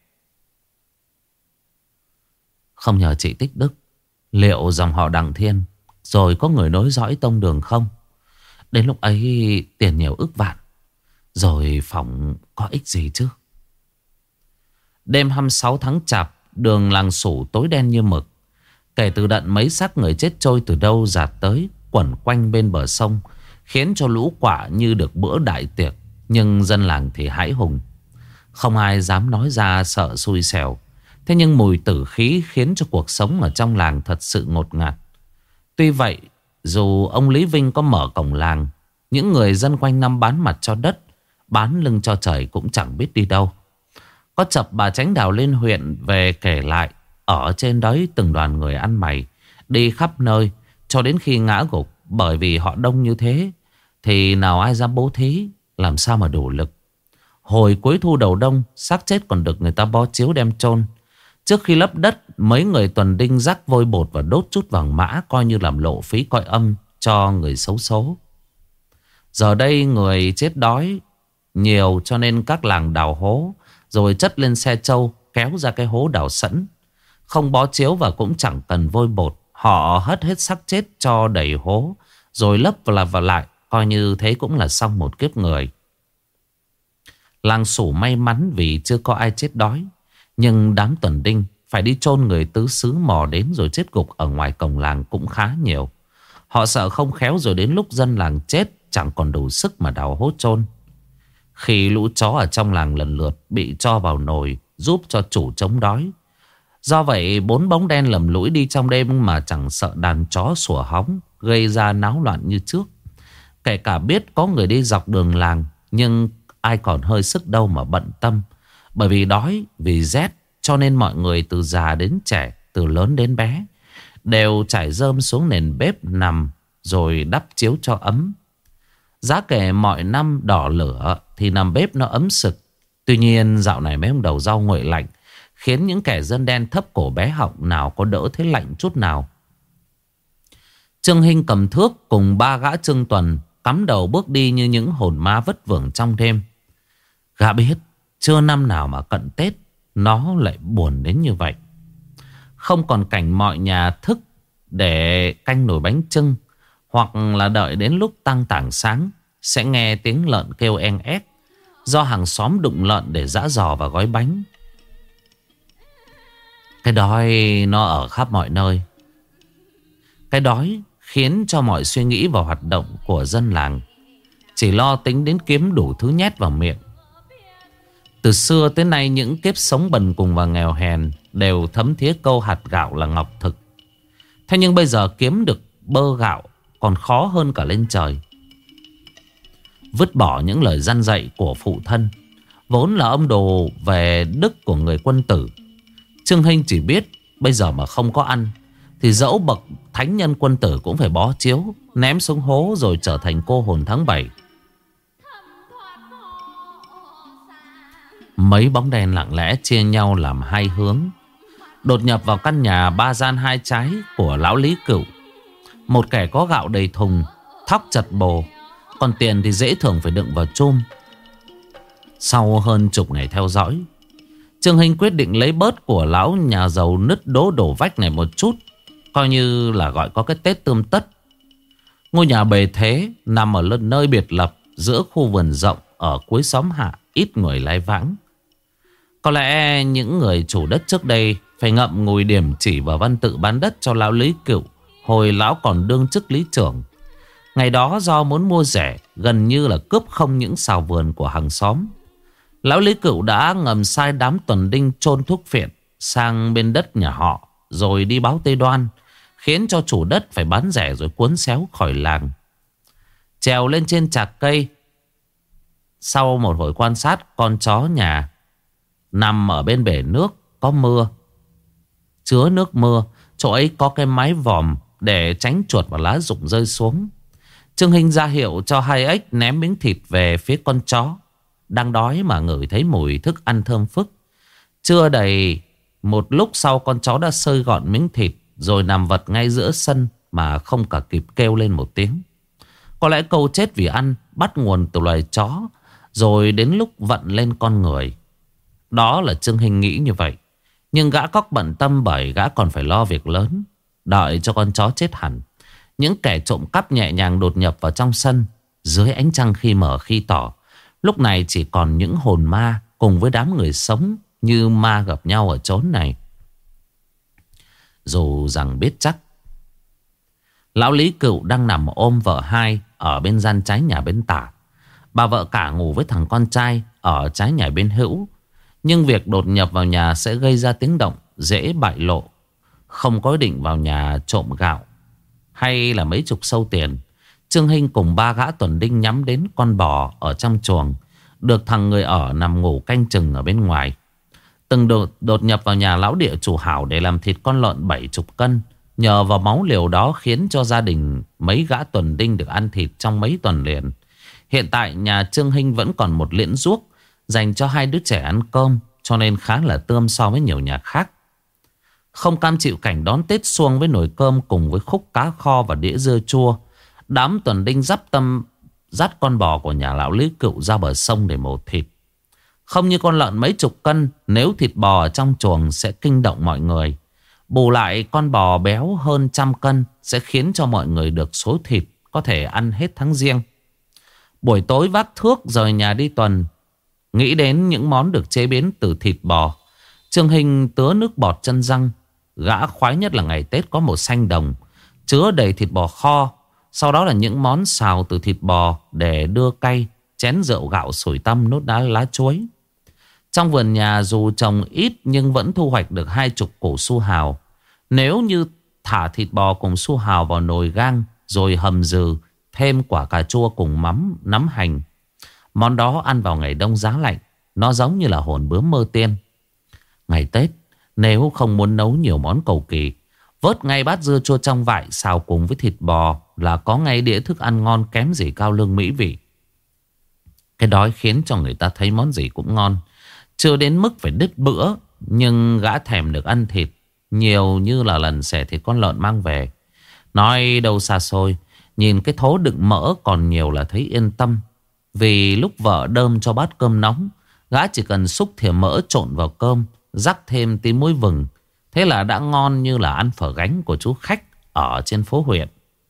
không nhờ chị tích đức, liệu dòng họ Đặng Thiên rồi có người nối dõi tông đường không? Đến lúc ấy tiền nhiều ức vạn, rồi phỏng có ích gì chứ? Đêm 26 tháng Chạp, đường làng Sủ tối đen như mực. Kể từ đợt mấy xác người chết trôi từ đâu dạt tới, quẩn quanh bên bờ sông, khiến cho lũ quạ như được bữa đại tiệc. Nhưng dân làng thì hãi hùng, không ai dám nói ra sợ xui xẻo. Thế nhưng mùi tử khí khiến cho cuộc sống ở trong làng thật sự ngột ngạt. Tuy vậy, dù ông Lý Vinh có mở cổng làng, Những người dân quanh năm bán mặt cho đất, bán lưng cho trời cũng chẳng biết đi đâu. Có chập bà Chánh Đào lên huyện về kể lại, ở trên đấy từng đoàn người ăn mày đi khắp nơi cho đến khi ngã gục. Bởi vì họ đông như thế thì nào ai dám bố thí, làm sao mà đủ lực. Hồi cuối thu đầu đông, xác chết còn được người ta bó chiếu đem chôn. Trước khi lấp đất, mấy người tuần đinh rắc vôi bột và đốt chút vàng mã, coi như làm lộ phí coi âm cho người xấu số. Giờ đây người chết đói nhiều cho nên các làng đào hố rồi chất lên xe trâu kéo ra cái hố đào sẵn. Không bó chiếu và cũng chẳng cần vôi bột. Họ hất hết xác chết cho đầy hố rồi lấp vào lại, coi như thế cũng là xong một kiếp người. Làng Sủ may mắn vì chưa có ai chết đói. Nhưng đám tuần đinh phải đi chôn người tứ xứ mò đến rồi chết gục ở ngoài cổng làng cũng khá nhiều. Họ sợ không khéo rồi đến lúc dân làng chết chẳng còn đủ sức mà đào hố chôn. Khi lũ chó ở trong làng lần lượt bị cho vào nồi giúp cho chủ chống đói. Do vậy 4 bóng đen lầm lũi đi trong đêm mà chẳng sợ đàn chó sủa hóng gây ra náo loạn như trước. Kể cả biết có người đi dọc đường làng, nhưng ai còn hơi sức đâu mà bận tâm. Bởi vì đói, vì rét, cho nên mọi người từ già đến trẻ, từ lớn đến bé đều trải rơm xuống nền bếp nằm rồi đắp chiếu cho ấm. Giá kể mọi năm đỏ lửa thì nằm bếp nó ấm sực. Tuy nhiên dạo này mấy ông đầu rau nguội lạnh khiến những kẻ dân đen thấp cổ bé họng nào có đỡ thế lạnh chút nào. Trương Hinh cầm thước cùng 3 gã Trương Tuần cắm đầu bước đi như những hồn ma vất vưởng trong đêm. Gã biết chưa năm nào mà cận Tết nó lại buồn đến như vậy. Không còn cảnh mọi nhà thức để canh nồi bánh chưng, hoặc là đợi đến lúc tăng tảng sáng sẽ nghe tiếng lợn kêu en ép do hàng xóm đụng lợn để giã giò và gói bánh. Cái đói nó ở khắp mọi nơi. Cái đói khiến cho mọi suy nghĩ và hoạt động của dân làng chỉ lo tính đến kiếm đủ thứ nhét vào miệng. Từ xưa tới nay những kiếp sống bần cùng và nghèo hèn đều thấm thía câu hạt gạo là ngọc thực. Thế nhưng bây giờ kiếm được bơ gạo còn khó hơn cả lên trời. Vứt bỏ những lời răn dạy của phụ thân, vốn là âm đồ về đức của người quân tử, Trương Hinh chỉ biết bây giờ mà không có ăn thì dẫu bậc thánh nhân quân tử cũng phải bó chiếu, ném xuống hố rồi trở thành cô hồn tháng 7. Mấy bóng đèn lặng lẽ chia nhau làm 2 hướng, đột nhập vào căn nhà 3 gian 2 trái của lão Lý Cửu. Một kẻ có gạo đầy thùng, thóc chật bồ, còn tiền thì dễ thường phải đựng vào chum. Sau hơn chục ngày theo dõi, Trương Hinh quyết định lấy bớt của lão nhà giàu nứt đổ vách này một chút, coi như là gọi có cái Tết tươm tất. Ngôi nhà bề thế nằm ở nơi biệt lập giữa khu vườn rộng ở cuối xóm hạ, ít người lai vãng. Có lẽ những người chủ đất trước đây phải ngậm ngùi điểm chỉ vào văn tự bán đất cho lão Lý Cửu hồi lão còn đương chức lý trưởng. Ngày đó do muốn mua rẻ, gần như là cướp không những xào vườn của hàng xóm, lão Lý Cửu đã ngầm sai đám tuần đinh chôn thuốc phiện sang bên đất nhà họ rồi đi báo Tây Đoan, khiến cho chủ đất phải bán rẻ rồi cuốn xéo khỏi làng. Trèo lên trên chạc cây, sau một hồi quan sát, con chó nhà nằm ở bên bể nước có mưa, chứa nước mưa. Chỗ ấy có cái mái vòm để tránh chuột và lá rụng rơi xuống. Trương Hinh ra hiệu cho 2 ếch ném miếng thịt về phía con chó đang đói mà ngửi thấy mùi thức ăn thơm phức. Chưa đầy một lúc sau, con chó đã xơi gọn miếng thịt rồi nằm vật ngay giữa sân mà không cả kịp kêu lên một tiếng. Có lẽ câu chết vì ăn bắt nguồn từ loài chó rồi đến lúc vận lên con người. Đó là Trương Hinh nghĩ như vậy. Nhưng gã cóc bận tâm bởi gã còn phải lo việc lớn. Đợi cho con chó chết hẳn, những kẻ trộm cắp nhẹ nhàng đột nhập vào trong sân dưới ánh trăng khi mờ khi tỏ. Lúc này chỉ còn những hồn ma cùng với đám người sống như ma gặp nhau ở chốn này. Dù rằng biết chắc lão Lý Cửu đang nằm ôm vợ 2 ở bên gian trái nhà bên tả, bà vợ cả ngủ với thằng con trai ở trái nhà bên hữu. Nhưng việc đột nhập vào nhà sẽ gây ra tiếng động, dễ bại lộ. Không có ý định vào nhà trộm gạo hay là mấy chục sâu tiền, Trương Hinh cùng 3 gã tuần đinh nhắm đến con bò ở trong chuồng, được thằng người ở nằm ngủ canh chừng ở bên ngoài. Từng đột nhập vào nhà lão địa chủ Hảo để làm thịt con lợn 70 cân. Nhờ vào máu liều đó khiến cho gia đình mấy gã tuần đinh được ăn thịt trong mấy tuần liền. Hiện tại nhà Trương Hinh vẫn còn một liễn ruốc dành cho 2 đứa trẻ ăn cơm, cho nên khá là tươm so với nhiều nhà khác. Không cam chịu cảnh đón Tết xuông với nồi cơm cùng với khúc cá kho và đĩa dưa chua, đám tuần đinh dắt con bò của nhà lão Lý Cựu ra bờ sông để mổ thịt. Không như con lợn mấy chục cân, nếu thịt bò ở trong chuồng sẽ kinh động mọi người. Bù lại con bò béo hơn 100 cân sẽ khiến cho mọi người được số thịt có thể ăn hết tháng Giêng. Buổi tối vác thước rời nhà đi tuần, nghĩ đến những món được chế biến từ thịt bò, Trương Hinh tứa nước bọt chân răng. Gã khoái nhất là ngày Tết có một sanh đồng chứa đầy thịt bò kho. Sau đó là những món xào từ thịt bò để đưa cay, chén rượu gạo sủi tăm nốt đá lá chuối. Trong vườn nhà dù trồng ít nhưng vẫn thu hoạch được 20 củ su hào. Nếu như thả thịt bò cùng su hào vào nồi gang rồi hầm dừ, thêm quả cà chua cùng mắm, nấm hành, món đó ăn vào ngày đông giá lạnh, nó giống như là hồn bướm mơ tiên. Ngày Tết, nếu không muốn nấu nhiều món cầu kỳ, vớt ngay bát dưa chua trong vại xào cùng với thịt bò là có ngay đĩa thức ăn ngon kém gì cao lương mỹ vị. Cái đói khiến cho người ta thấy món gì cũng ngon, chưa đến mức phải đứt bữa, nhưng gã thèm được ăn thịt nhiều như là lần xẻ thịt con lợn mang về. Nói đâu xa xôi, nhìn cái thố đựng mỡ còn nhiều là thấy yên tâm. Vì lúc vợ đơm cho bát cơm nóng, gã chỉ cần xúc thìa mỡ trộn vào cơm, rắc thêm tí muối vừng, thế là đã ngon như là ăn phở gánh của chú khách ở trên phố huyện.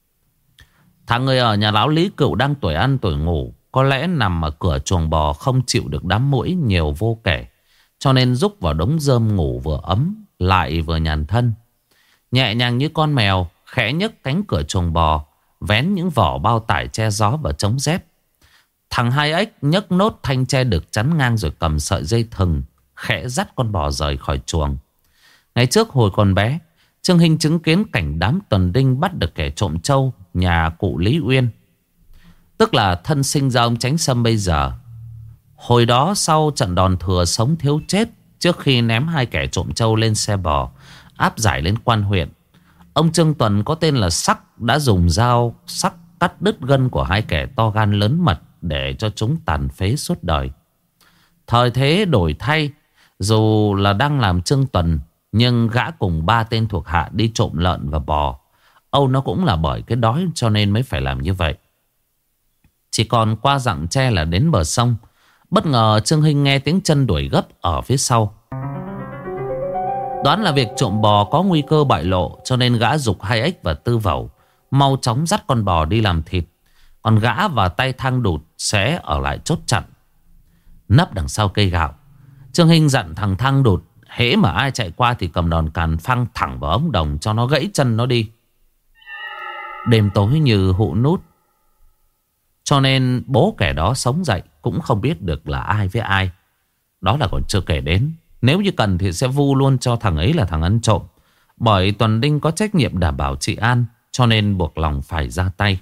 Thằng người ở nhà lão Lý Cựu đang tuổi ăn tuổi ngủ, có lẽ nằm ở cửa chuồng bò không chịu được đám muỗi nhiều vô kể, cho nên rúc vào đống rơm ngủ vừa ấm lại vừa nhàn thân. Nhẹ nhàng như con mèo, khẽ nhấc cánh cửa chuồng bò, vén những vỏ bao tải che gió và chống dép. Thằng Hai Ếch nhấc nốt thanh tre được chắn ngang rồi cầm sợi dây thừng, khẽ dắt con bò rời khỏi chuồng. Ngày trước hồi còn bé, Trương Hinh chứng kiến cảnh đám tuần đinh bắt được kẻ trộm trâu nhà cụ Lý Uyên, tức là thân sinh ra ông Chánh Sâm bây giờ. Hồi đó sau trận đòn thừa sống thiếu chết, trước khi ném 2 kẻ trộm trâu lên xe bò áp giải lên quan huyện, ông Trương Tuần có tên là Sắc đã dùng dao sắc cắt đứt gân của 2 kẻ to gan lớn mật để cho chúng tàn phế suốt đời. Thời thế đổi thay, dù là đang làm Trương Tuần, nhưng gã cùng 3 tên thuộc hạ đi trộm lợn và bò, âu nó cũng là bởi cái đói cho nên mới phải làm như vậy. Chỉ còn qua dặng tre là đến bờ sông, bất ngờ Trương Hinh nghe tiếng chân đuổi gấp ở phía sau. Đoán là việc trộm bò có nguy cơ bại lộ, cho nên gã giục Hai Ếch và Tư Vẩu mau chóng dắt con bò đi làm thịt, còn gã và tay Thang Đụt sẽ ở lại chốt chặn, nấp đằng sau cây gạo. Trương Hinh dặn thằng Thang Đụt hễ mà ai chạy qua thì cầm đòn càn phăng thẳng vào ống đồng cho nó gãy chân nó đi. Đêm tối như hụ nút, cho nên bố kẻ đó sống dậy cũng không biết được là ai với ai. Đó là còn chưa kể đến, nếu như cần thì sẽ vu luôn cho thằng ấy là thằng ăn trộm, bởi tuần đinh có trách nhiệm đảm bảo trị an, cho nên buộc lòng phải ra tay.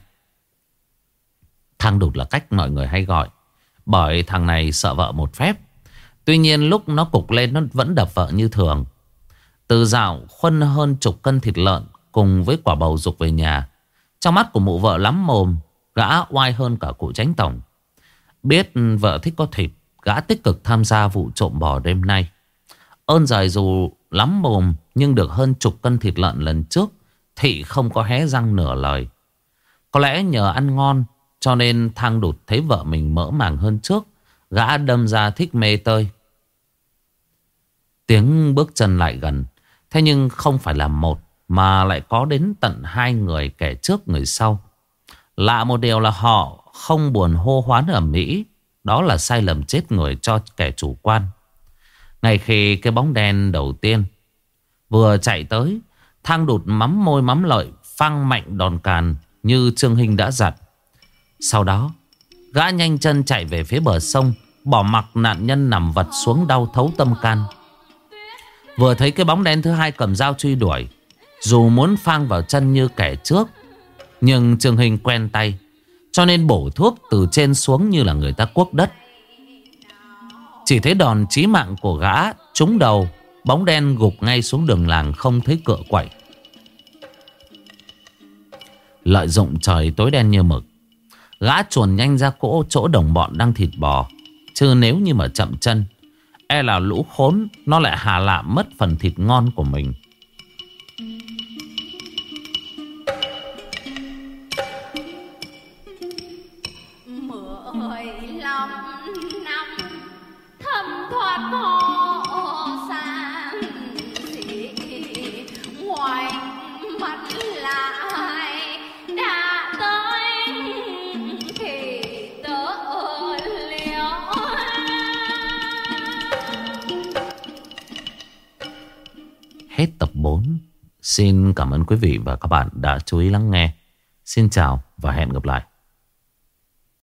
Thang Đụt là cách mọi người hay gọi, bởi thằng này sợ vợ một phép. Tuy nhiên lúc nó cục lên nó vẫn đập vợ như thường. Từ dạo khuân hơn 10 cân thịt lợn cùng với quả bầu dục về nhà, trong mắt của mụ vợ lắm mồm, gã oai hơn cả cụ Chánh Tổng. Biết vợ thích có thịt, gã tích cực tham gia vụ trộm bò đêm nay. Ơn giời dù lắm mồm nhưng được hơn 10 cân thịt lợn lần trước, Thị không có hé răng nửa lời. Có lẽ nhờ ăn ngon cho nên Thang Đụt thấy vợ mình mỡ màng hơn trước, gã đâm ra thích mê tơi. Tiếng bước chân lại gần, thế nhưng không phải là một mà lại có đến tận 2 người, kẻ trước người sau. Lạ một điều là họ không buồn hô hoán ầm ĩ, đó là sai lầm chết người cho kẻ chủ quan. Ngay khi cái bóng đen đầu tiên vừa chạy tới, Thang Đụt mắm môi mắm lợi phang mạnh đòn càn như Trương Hinh đã dặn. Sau đó gã nhanh chân chạy về phía bờ sông, bỏ mặc nạn nhân nằm vật xuống đau thấu tâm can. Vừa thấy cái bóng đen thứ hai cầm dao truy đuổi, dù muốn phang vào chân như kẻ trước, nhưng Trương Hinh quen tay, cho nên bổ thuốc từ trên xuống như là người ta cuốc đất. Chỉ thấy đòn chí mạng của gã trúng đầu, bóng đen gục ngay xuống đường làng không thấy cựa quậy. Lợi dụng trời tối đen như mực, gã chuồn nhanh ra chỗ đồng bọn đang thịt bò. Chứ nếu như mà chậm chân, e là lũ khốn nó lại hà lạm mất phần thịt ngon của mình. Hết tập 4. Xin cảm ơn quý vị và các bạn đã chú ý lắng nghe. Xin chào và hẹn gặp lại.